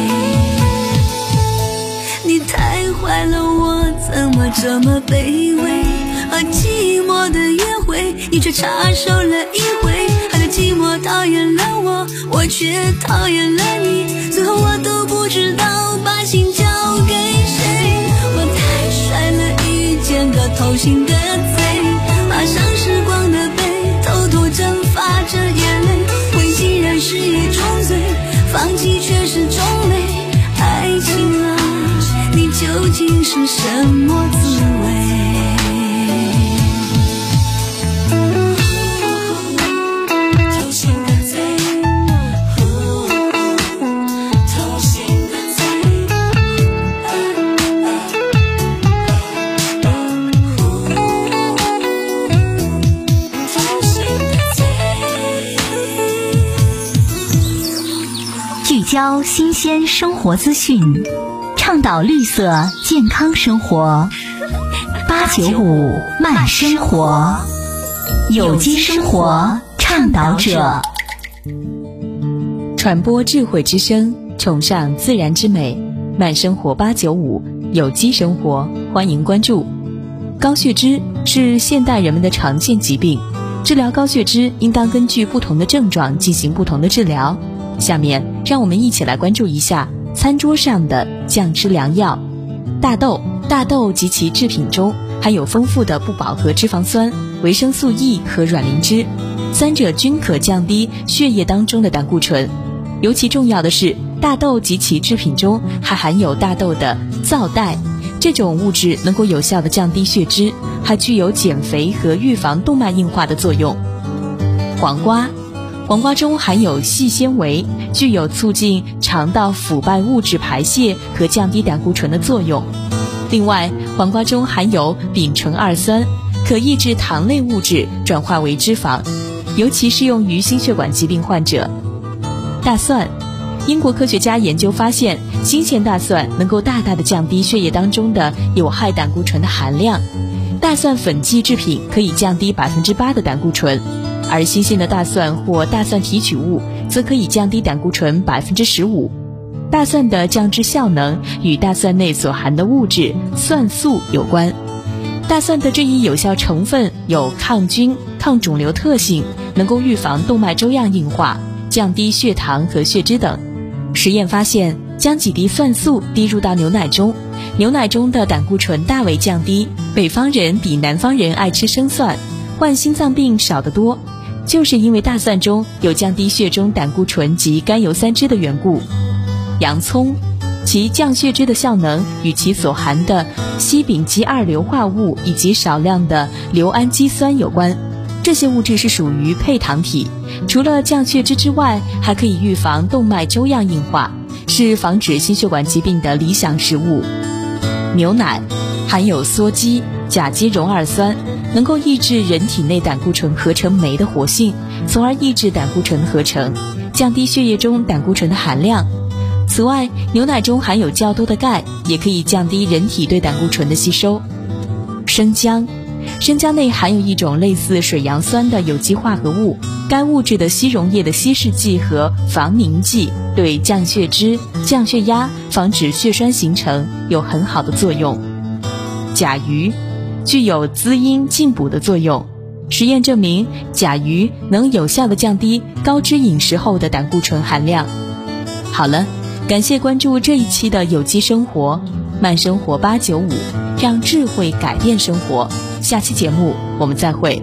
S8: 你太坏了，我怎么这么卑微，和寂寞的约会你却插手了一回，害得寂寞讨厌了我，我却讨厌了你，最后我都不知道把心交给谁。我太帅了，遇见个偷心的贼，爬上时光的背，偷偷蒸发着眼泪，回竟然是一种罪，放弃却是种美。爱情啊，你究竟是什么滋味？
S13: 交新鲜生活资讯，倡导绿色健康生活。八九五慢生活，有机生活倡导者，
S18: 传播智慧之声，崇尚自然之美。慢生活八九五，有机生活，欢迎关注。高血脂是现代人们的常见疾病，治疗高血脂应当根据不同的症状进行不同的治疗。下面让我们一起来关注一下餐桌上的降脂良药。大豆，大豆及其制品中含有丰富的不饱和脂肪酸、维生素 E 和卵磷脂，三者均可降低血液当中的胆固醇。尤其重要的是，大豆及其制品中还含有大豆的皂带，这种物质能够有效地降低血脂，还具有减肥和预防动脉硬化的作用。黄瓜，黄瓜中含有细纤维，具有促进肠道腐败物质排泄和降低胆固醇的作用。另外，黄瓜中含有丙醇二酸，可抑制糖类物质转化为脂肪，尤其适用于心血管疾病患者。大蒜，英国科学家研究发现，新鲜大蒜能够大大的降低血液当中的有害胆固醇的含量。大蒜粉剂制品可以降低 百分之八 的胆固醇，而新鲜的大蒜或大蒜提取物则可以降低胆固醇 百分之十五。大蒜的降脂效能与大蒜内所含的物质蒜素有关。大蒜的这一有效成分有抗菌、抗肿瘤特性，能够预防动脉粥样硬化，降低血糖和血脂等。实验发现，将几滴蒜素滴入到牛奶中，牛奶中的胆固醇大为降低。北方人比南方人爱吃生蒜，患心脏病少得多，就是因为大蒜中有降低血中胆固醇及甘油三酯的缘故。洋葱，其降血脂的效能与其所含的烯丙基二硫化物以及少量的硫氨基酸有关。这些物质是属于配糖体，除了降血脂之外，还可以预防动脉粥样硬化，是防止心血管疾病的理想食物。牛奶含有羧基、甲基溶二酸，能够抑制人体内胆固醇合成酶的活性，从而抑制胆固醇的合成，降低血液中胆固醇的含量。此外，牛奶中含有较多的钙，也可以降低人体对胆固醇的吸收。生姜，生姜内含有一种类似水杨酸的有机化合物，该物质的吸溶液的稀释剂和防凝剂对降血脂、降血压、防止血栓形成有很好的作用。甲鱼，具有滋阴进补的作用。实验证明，甲鱼能有效地降低高脂饮食后的胆固醇含量。好了，感谢关注这一期的有机生活，慢生活八九五，让智慧改变生活。下期节目我们再会。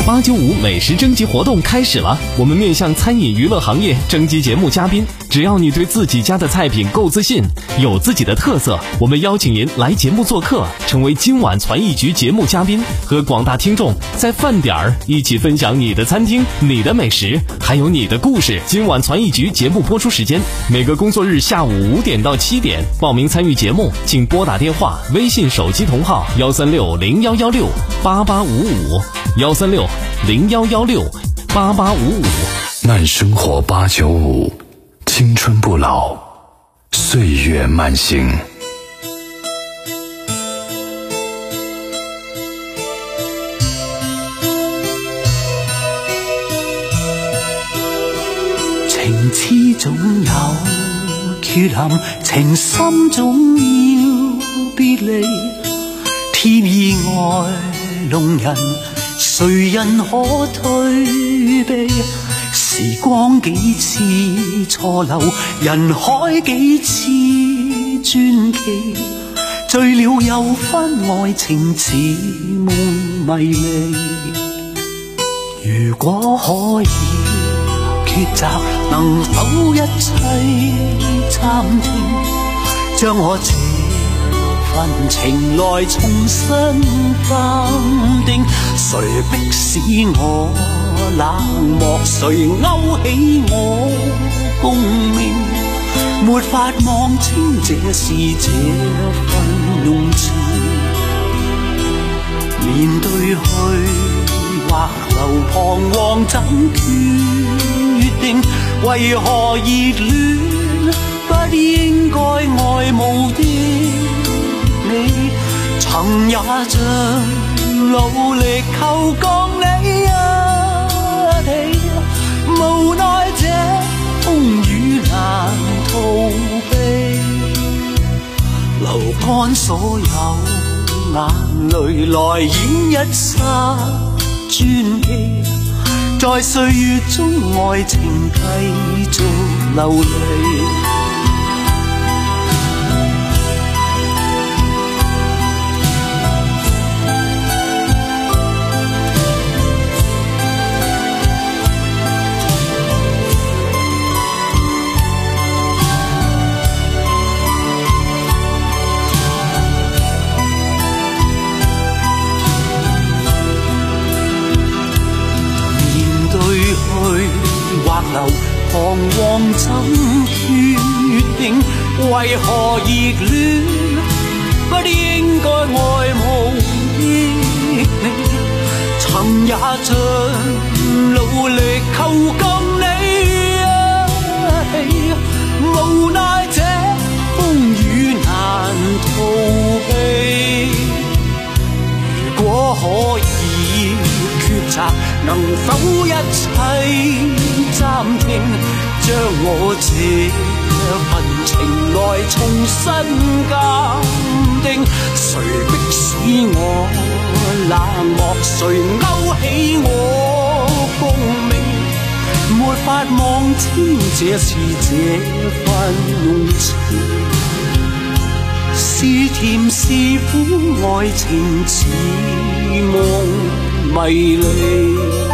S11: 八九五美食征集活动开始了，我们面向餐饮娱乐行业征集节目嘉宾，只要你对自己家的菜品够自信，有自己的特色，我们邀请您来节目做客，成为今晚传艺局节目嘉宾，和广大听众在饭点儿一起分享你的餐厅、你的美食，还有你的故事。今晚传艺局节目播出时间每个工作日下午五点到七点，报名参与节目请拨打电话、微信手机同号幺三六零幺幺六八八五五幺三六零幺幺六八八五五。
S2: 慢生活八九五，青春不老，岁月慢行。
S19: 情痴總有缺陷，情深總要別離，天意外弄人，誰人可退避？時光幾次錯漏，人海幾次傳奇，醉了又分愛情似夢迷離。如果可以抉擇，能否一切暫停，將我這份情來重新鑑定？誰迫使我冷漠，誰勾起我共鳴？沒法望清這是這份用情，面對去或留彷徨怎決定？為何熱戀不應該愛慕的你，曾也像努力求降你一起，無奈這風雨難逃避，流乾所有眼淚來演一輯傳奇，在歲月中愛情繼續流離。流彷徨怎決定？為何熱戀不應該愛慕的你，曾也盡努力求降你一起，無奈這風雨難逃避。如果可以抉擇，能否一切暫停，將我這份情來重新鑑定？誰迫使我冷漠，誰勾起我共鳴？沒法望清這是這份用情，是甜是苦，愛情似夢迷離。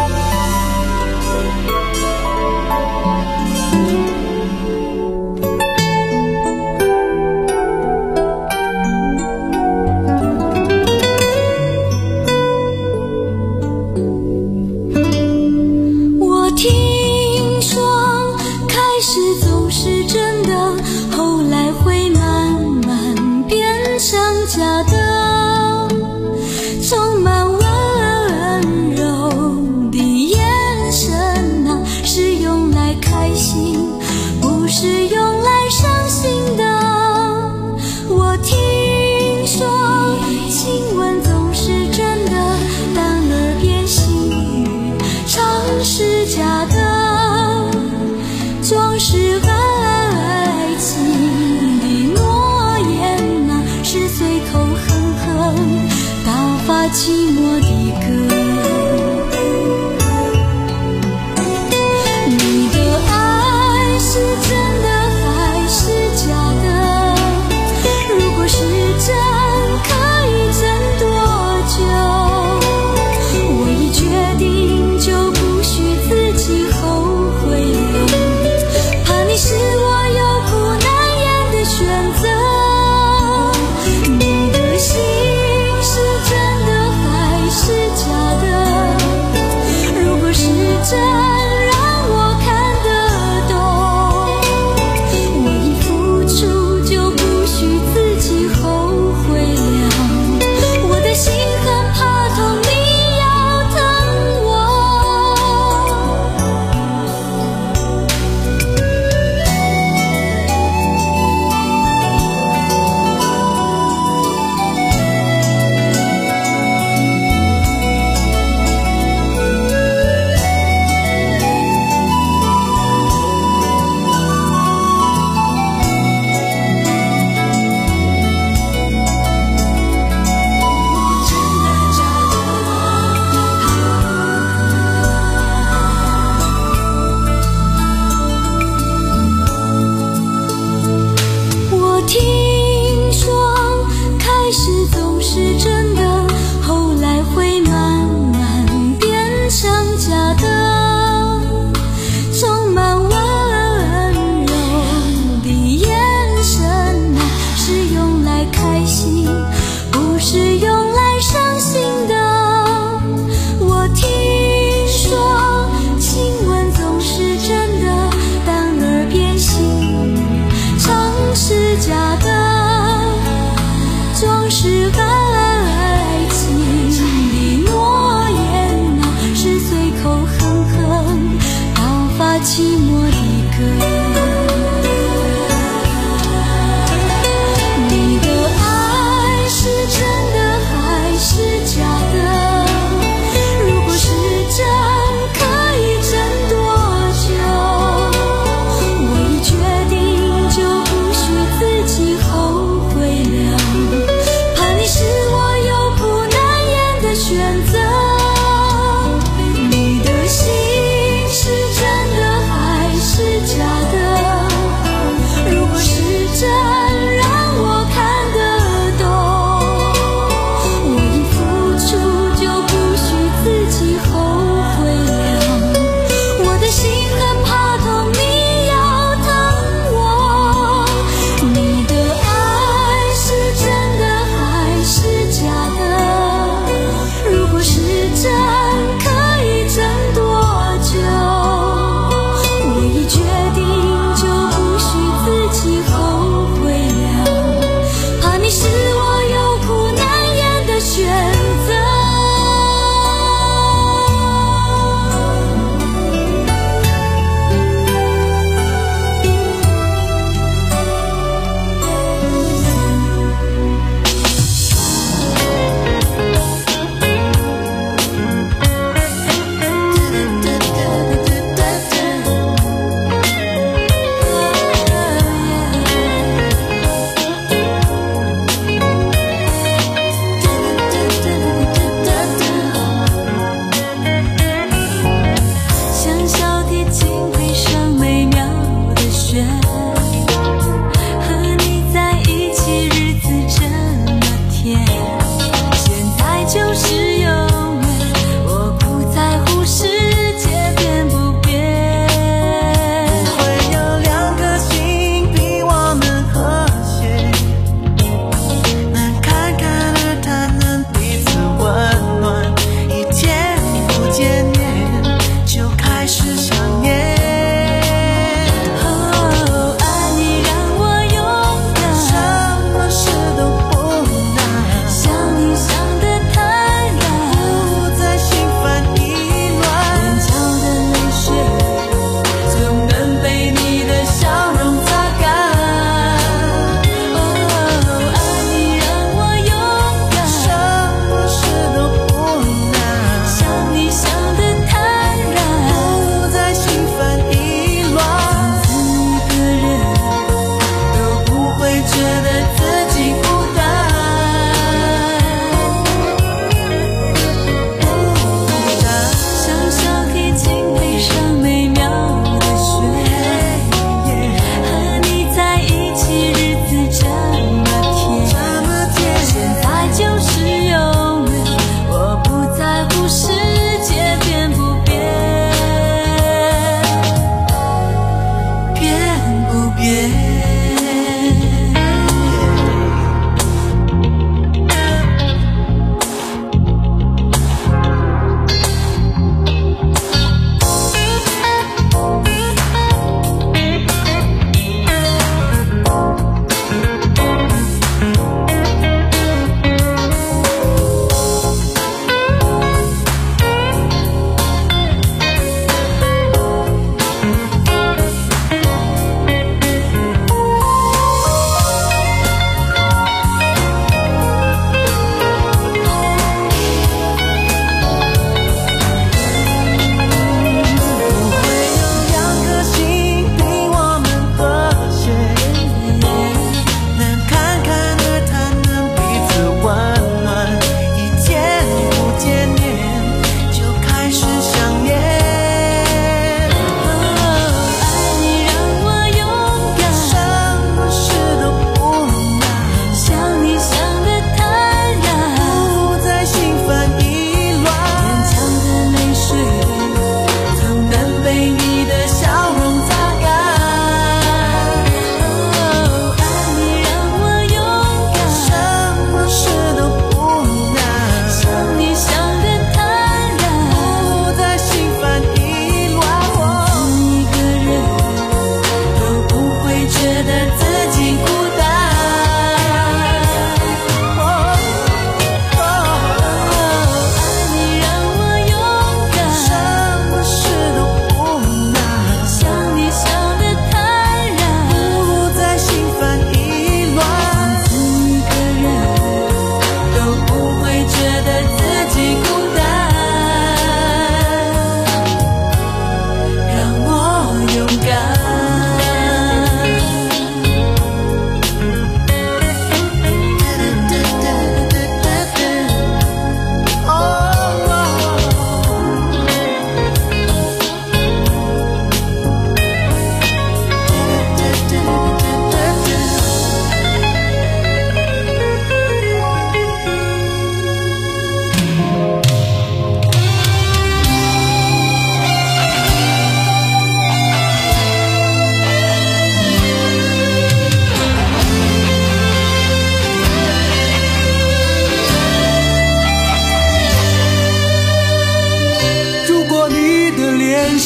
S8: 假的，充满温柔。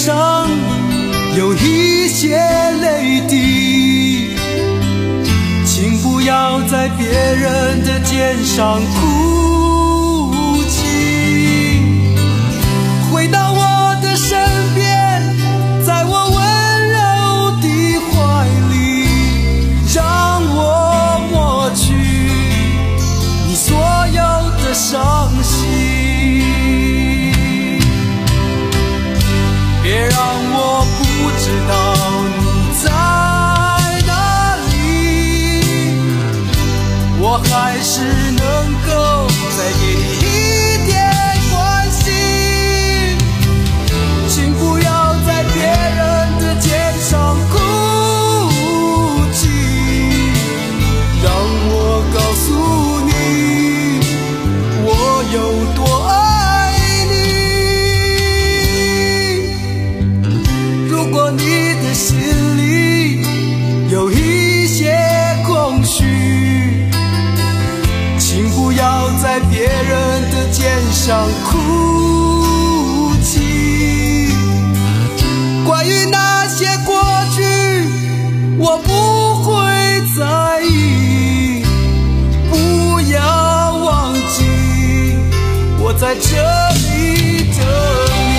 S7: 上有一些泪滴，请不要在别人的肩上哭泣，回到我的身边，在我温柔的怀里，让我抹去你所有的伤心，别让我不知道你在哪里，我还是能够再给你一点关心，请不要在别人的肩上哭泣，让我告诉你我有多爱你。如果你的心里有一些空虚，请不要在别人的肩上哭泣，关于那些过去我不会在意，不要忘记我在这里等你。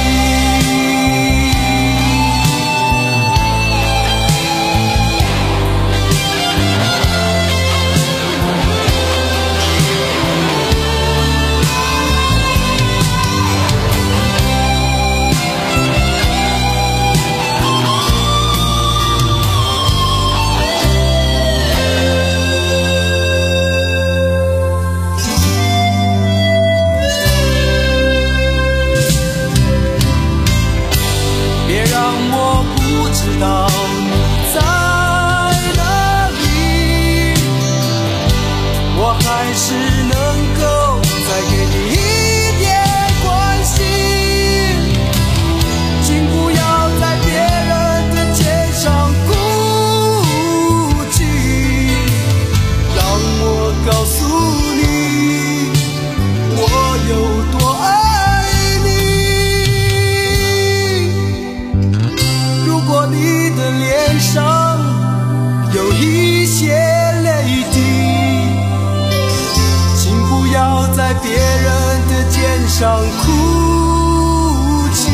S7: 上哭泣，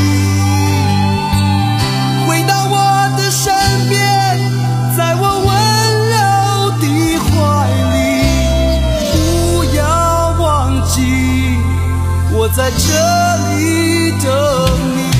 S7: 回到我的身边，在我温柔的怀里，不要忘记我在这里等你。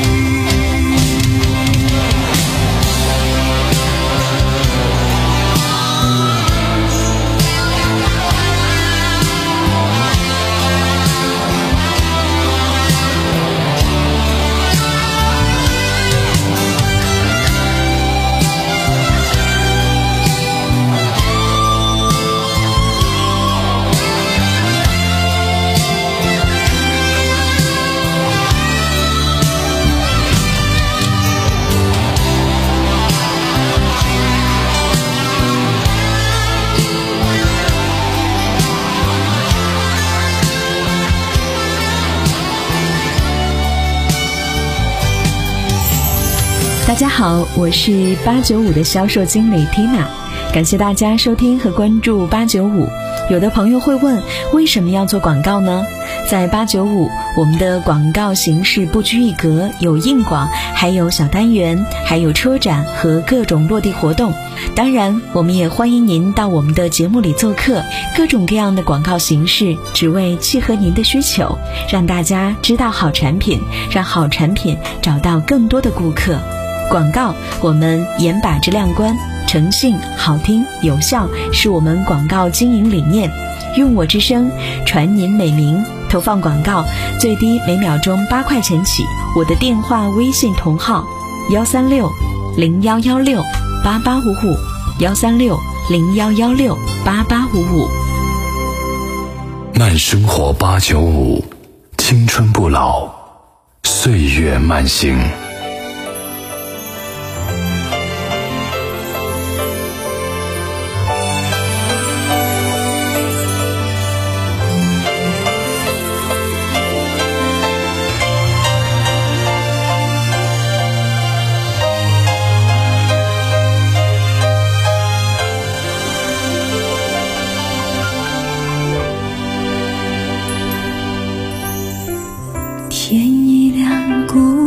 S18: 大家好，我是八九五的销售经理 Tina， 感谢大家收听和关注八九五。有的朋友会问，为什么要做广告呢？在八九五，我们的广告形式不拘一格，有硬广，还有小单元，还有车展和各种落地活动。当然，我们也欢迎您到我们的节目里做客，各种各样的广告形式，只为契合您的需求，让大家知道好产品，让好产品找到更多的顾客。广告，我们严把质量关，诚信、好听、有效是我们广告经营理念。用我之声传您美名，投放广告最低每秒钟八块钱起。我的电话微信同号幺三六零幺幺六八八五五幺三六零幺幺六八八五五。
S2: 慢生活八九五，青春不老，岁月慢行。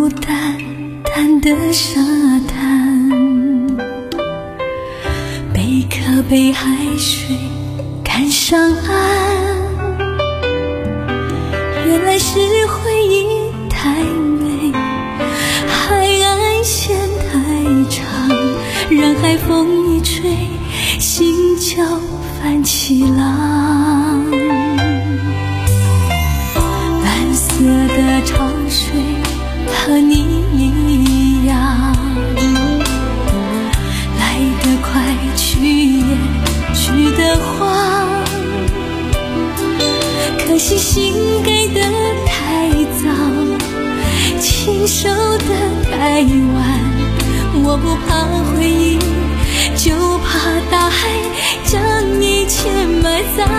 S8: 孤单单的沙滩，贝壳被海水赶上岸，原来是回忆太美，海岸线太长，让海风一吹，心就泛起浪。蓝色的潮水和你一样，来得快去也去得慌，可惜心给的太早，亲手的太晚。我不怕回忆，就怕大海将一切埋葬。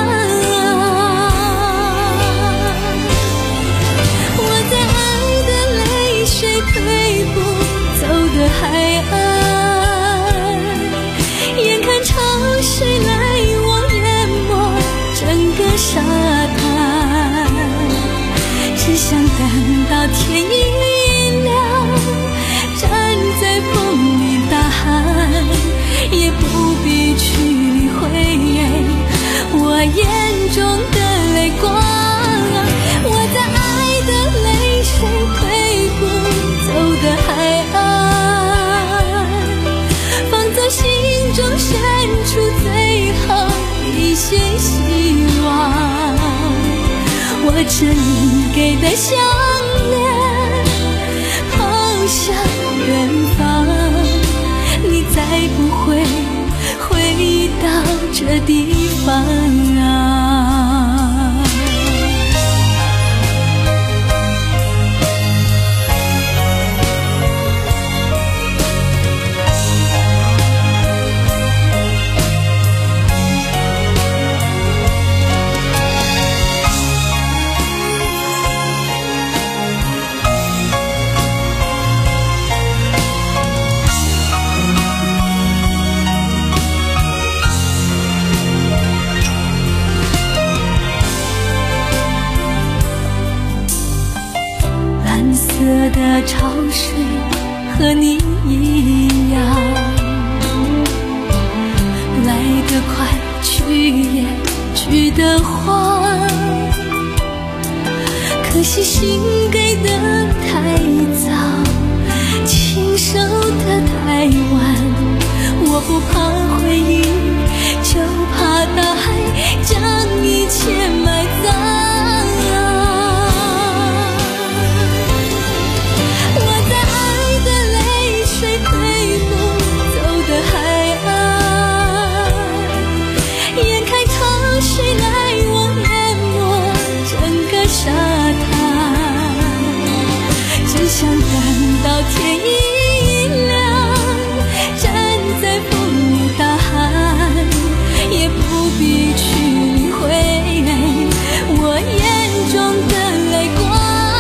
S8: 我在爱的泪水退步走的海岸，眼看潮水来往淹没整个沙滩，只想等到天一亮，站在风里大喊，也不必去理会我眼中的泪光。我在爱的泪水退步走的海岸，放走心中深处最后一些希望。我这你给的项链抛向远方，你再不会回到这地方啊。的潮水和你一样，来得快去也去得慌，可惜心给的太早，亲手的太晚。我不怕回忆，就怕大海将一切埋葬。沙滩，只想等到天一亮，站在风里大喊，也不必去理会我眼中的泪光。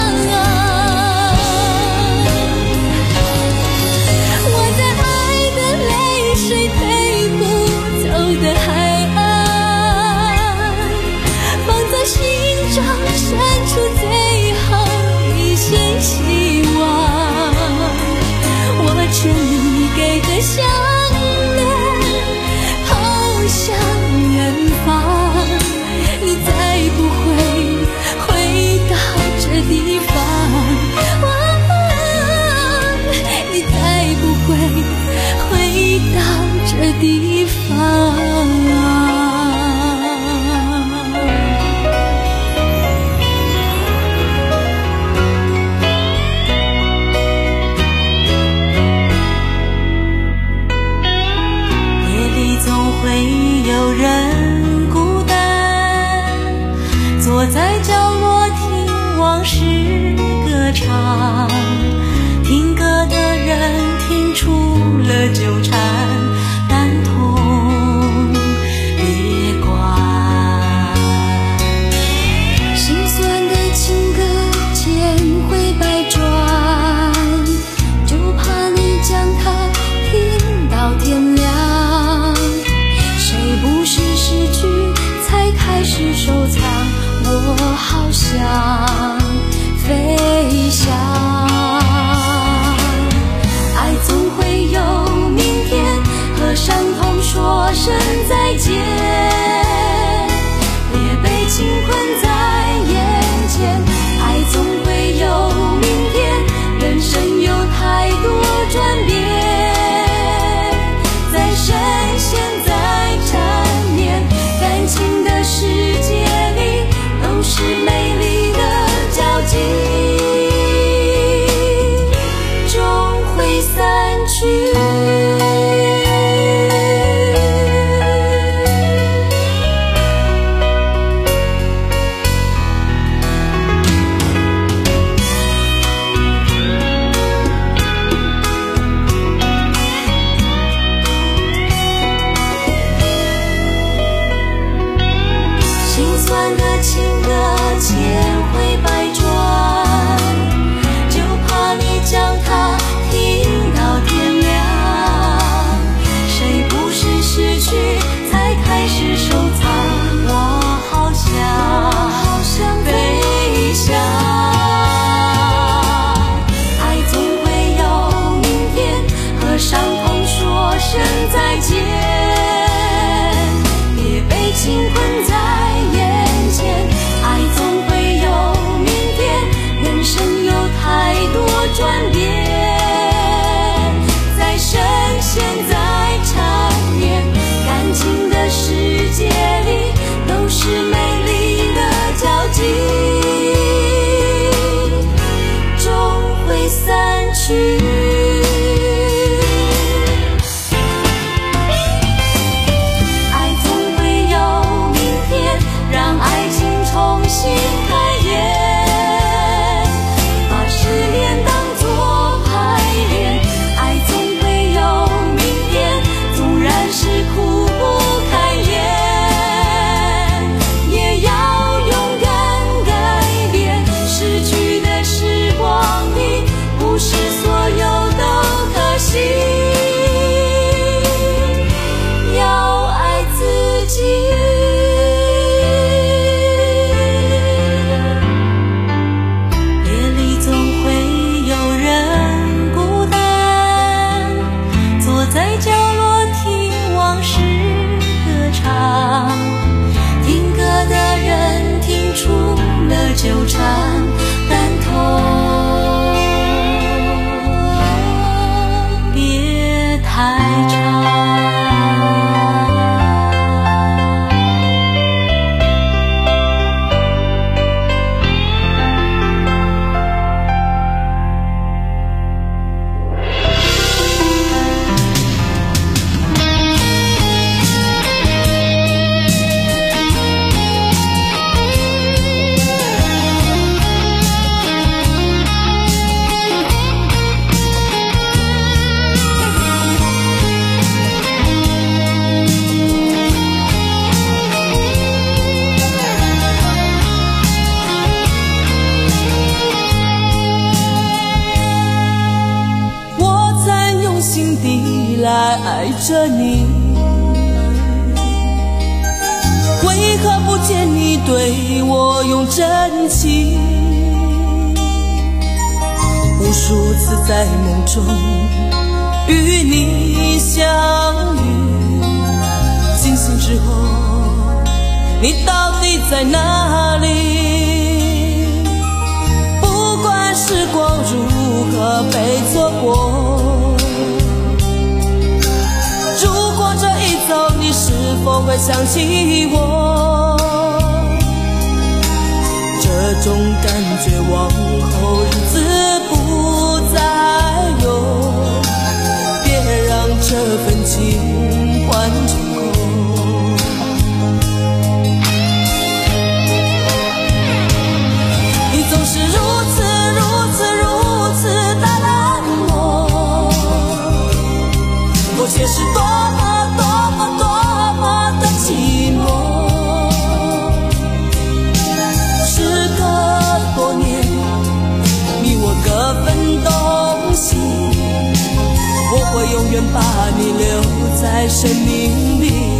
S8: 我在爱的泪水退步走的海岸，放在心中深处最后一些希望。我这你给的项链抛向远方，你再不会回到这地方，啊，你再不会回到这地方啊。
S20: 有人孤单坐在角落听往事歌唱，听歌的人听出了纠缠，感同别关。心酸的情歌千回百转，就怕你将它听到天亮。不是失去才开始收藏，我好想飞翔。
S9: 爱着你，为何不见你对我用真情？无数次在梦中与你相遇，惊醒之后你到底在哪里？不管时光如何被错过，如果这一走你是否会想起我？这种感觉往后日子不再有，别让这份情换成空。你总是如此如此如此的冷漠，我却是多么多么多么的寂寞。时隔多年，你我各分东西，我会永远把你留在生命里。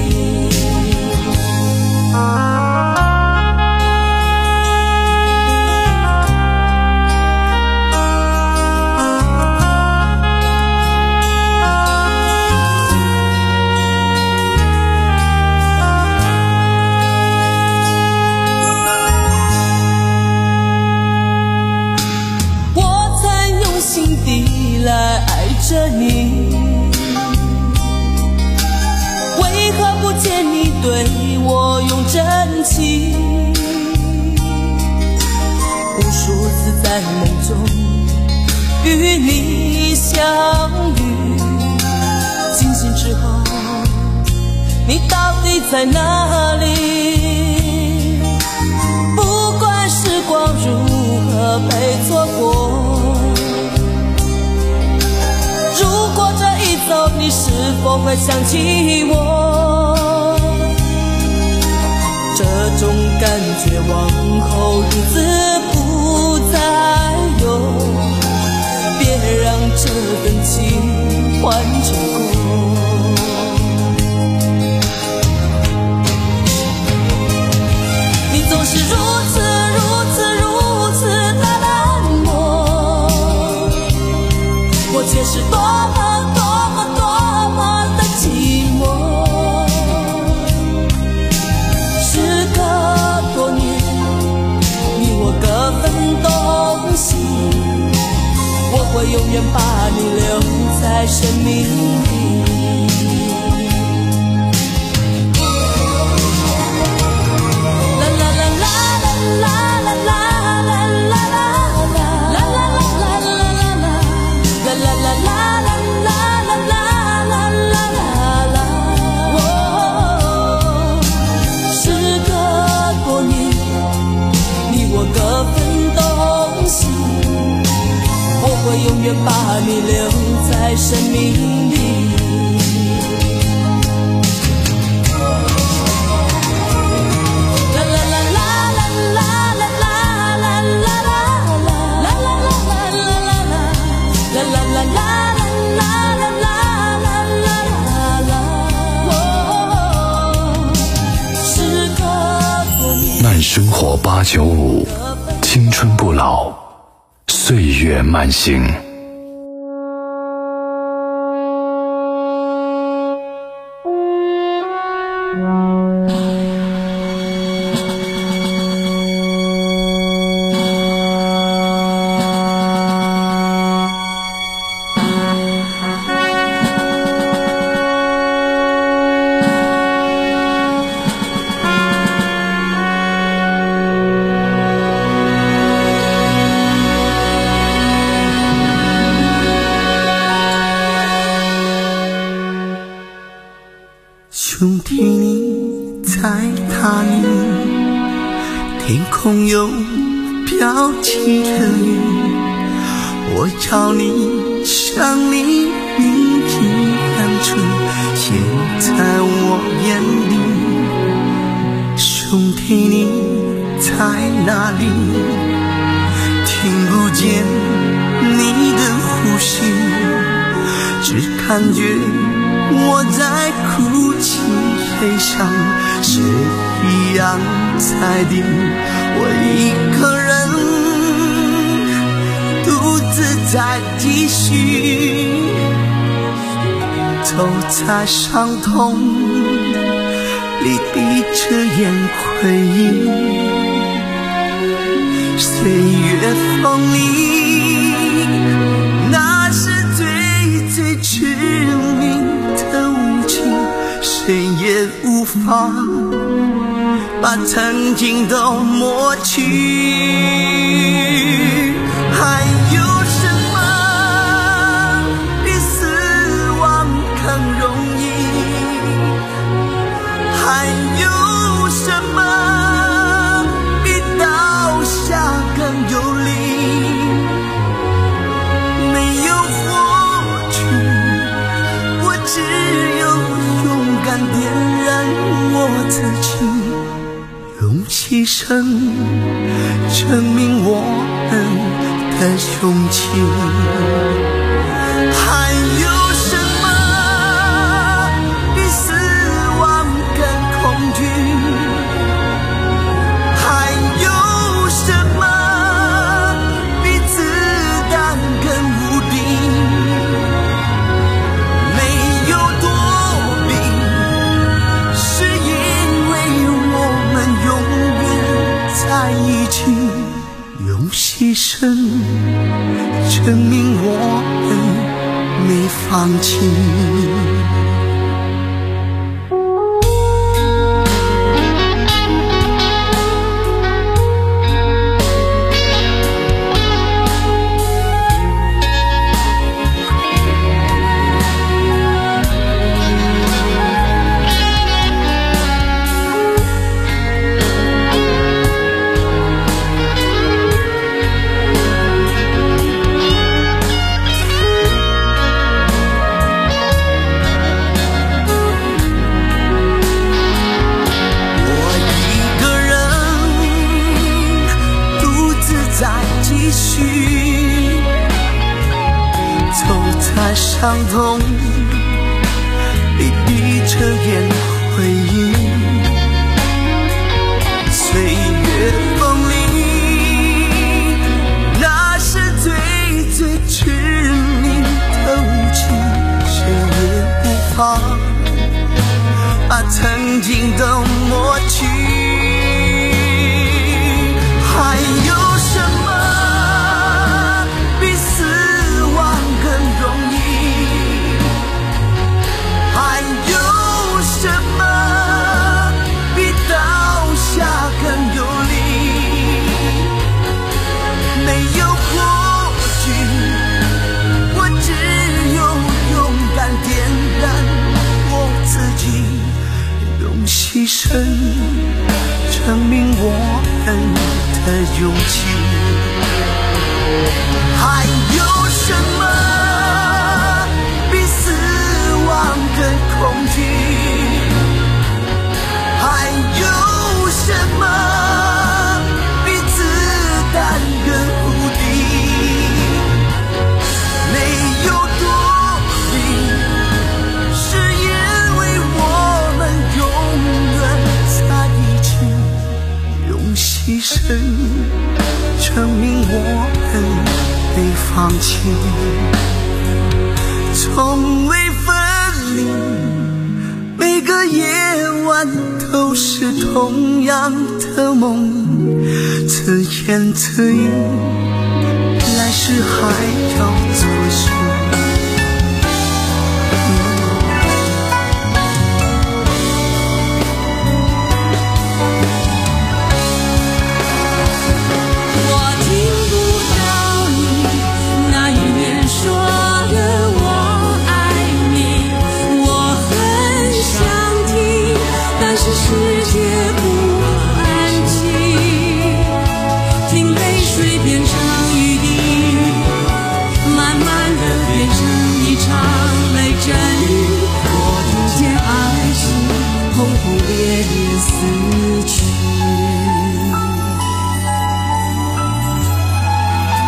S9: 着你，为何不见你对我用真情？无数次在梦中与你相遇，惊醒之后你到底在哪里？不管时光如何被错过，如果这一走你是否会想起我？这种感觉往后日子不再有，别让这份情换成空。你总是如此如此如此的冷漠，我却是多么多么多么的寂寞。时隔多年，你我各分东西，我会永远把你留在生命里。啦啦啦啦啦啦啦啦啦啦啦啦啦啦啦啦啦。各分东西，我会永远把你留在生命里。啦啦啦啦啦啦啦啦啦啦啦啦啦啦啦啦啦。
S21: 慢生活八九五，青春不老，岁月慢行。
S12: 兄弟你在哪里？天空又飘起了雨，我找你想你云际两处，现在我眼里。兄弟你在哪里？听不见你的呼吸，只感觉我在哭泣悲伤，谁一样在定？我一个人独自在继续，走在伤痛里闭着眼回忆，岁月锋利，那是最最致命的武器，谁也无法把曾经都抹去。还有什么比死亡更容易？还有什么比倒下更有力？没有获取，我只有勇敢点燃我自己，用牺牲证明我们的勇气。还有什么比死亡更恐惧？还有什么比子弹更无敌？没有躲避，是因为我们永远在一起，用牺牲证明我们没放弃。伤痛里闭着眼回忆，岁月锋利，那是最最致命的武器，谁也无法把曾经都抹去。还有什么比死亡更容易？还有什么比倒下更有力？没有过去，我只有勇敢点燃我自己，用牺牲证明我们的勇气。还有什么比死亡更恐惧？还有什么比子弹更无敌？没有躲避，是因为我们永远在一起，用牺牲证明我们没放弃，从未分离，每个夜晚都是同样的梦，自言自语，来世还要作序。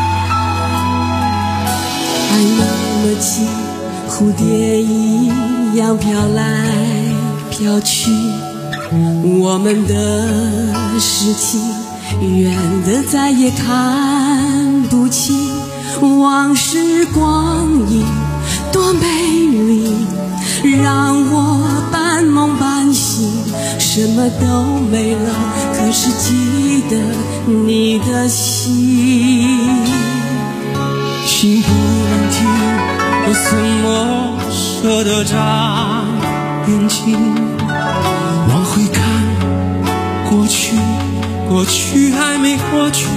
S14: 蝴蝶一样飘来飘去，我们的事情远的再也看不清，往事光阴多美丽，让我半梦半醒，什么都没了，可是记得你的心。
S10: 心不能停，我怎么舍得眨眼睛？往回看过去，过去还没过去，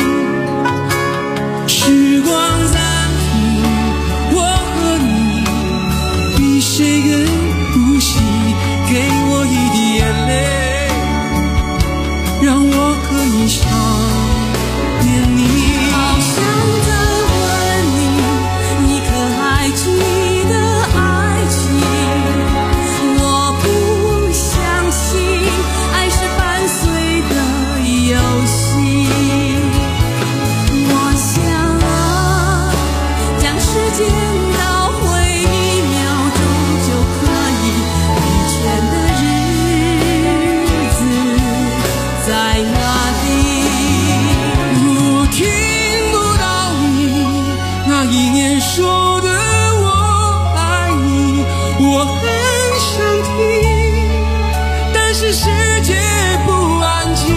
S10: 时光暂停，我和你比谁更呼吸，给我一滴眼泪，让我可以想念你。
S14: 好想再问你，你可还记得爱情？我不相信爱是伴随的游戏，我想啊，将时间倒回一秒钟就可以，以前的日子在哪里？
S10: 我听不到你那一年说的我爱你，我很想听，但是世界不安静，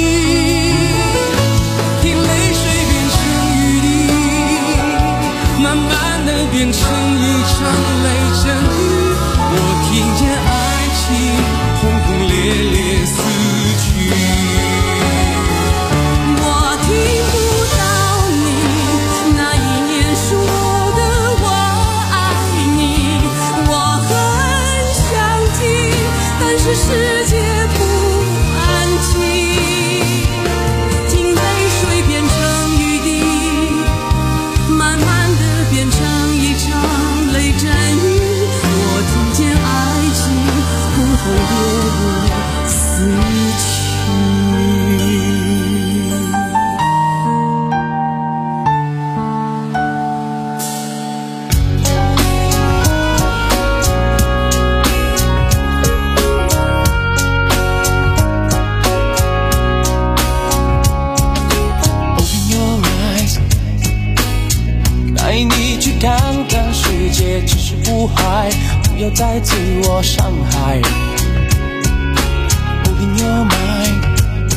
S10: 听泪水变成雨滴，慢慢的变成一场雷阵雨，我听见爱情轰轰烈烈死去。
S14: 我听不到你那一年说的我爱你，我很想听，但是世界不安静，听泪水变成雨滴，慢慢的变成一场雷阵雨，我听见爱情轰轰烈烈死去。
S10: Open your eyes， 带你去看看世界只是苦海，不要再自我伤害。Open your mind，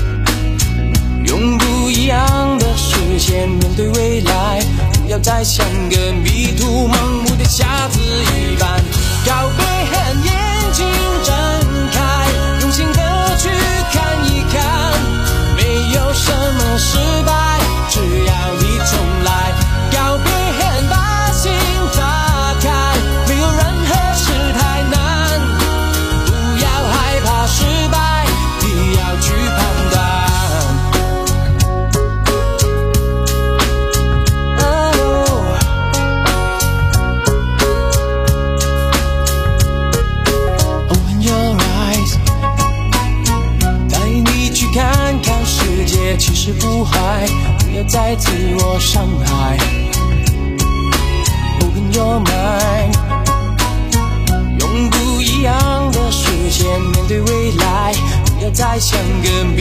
S10: 用不一样的视线面对未来，不要再像个迷途盲目的瞎子一般，要被恨眼睛睁开，用心的去看一看，没有什么失败，只要你重来，要被恨把心打开，没有任何事太难，不要害怕失败，你要去判断。Open your eyes， 带你去看看世界其实不海，不要再自我伤害。Open your mind， 用不一样的视线面对未来，不要再像个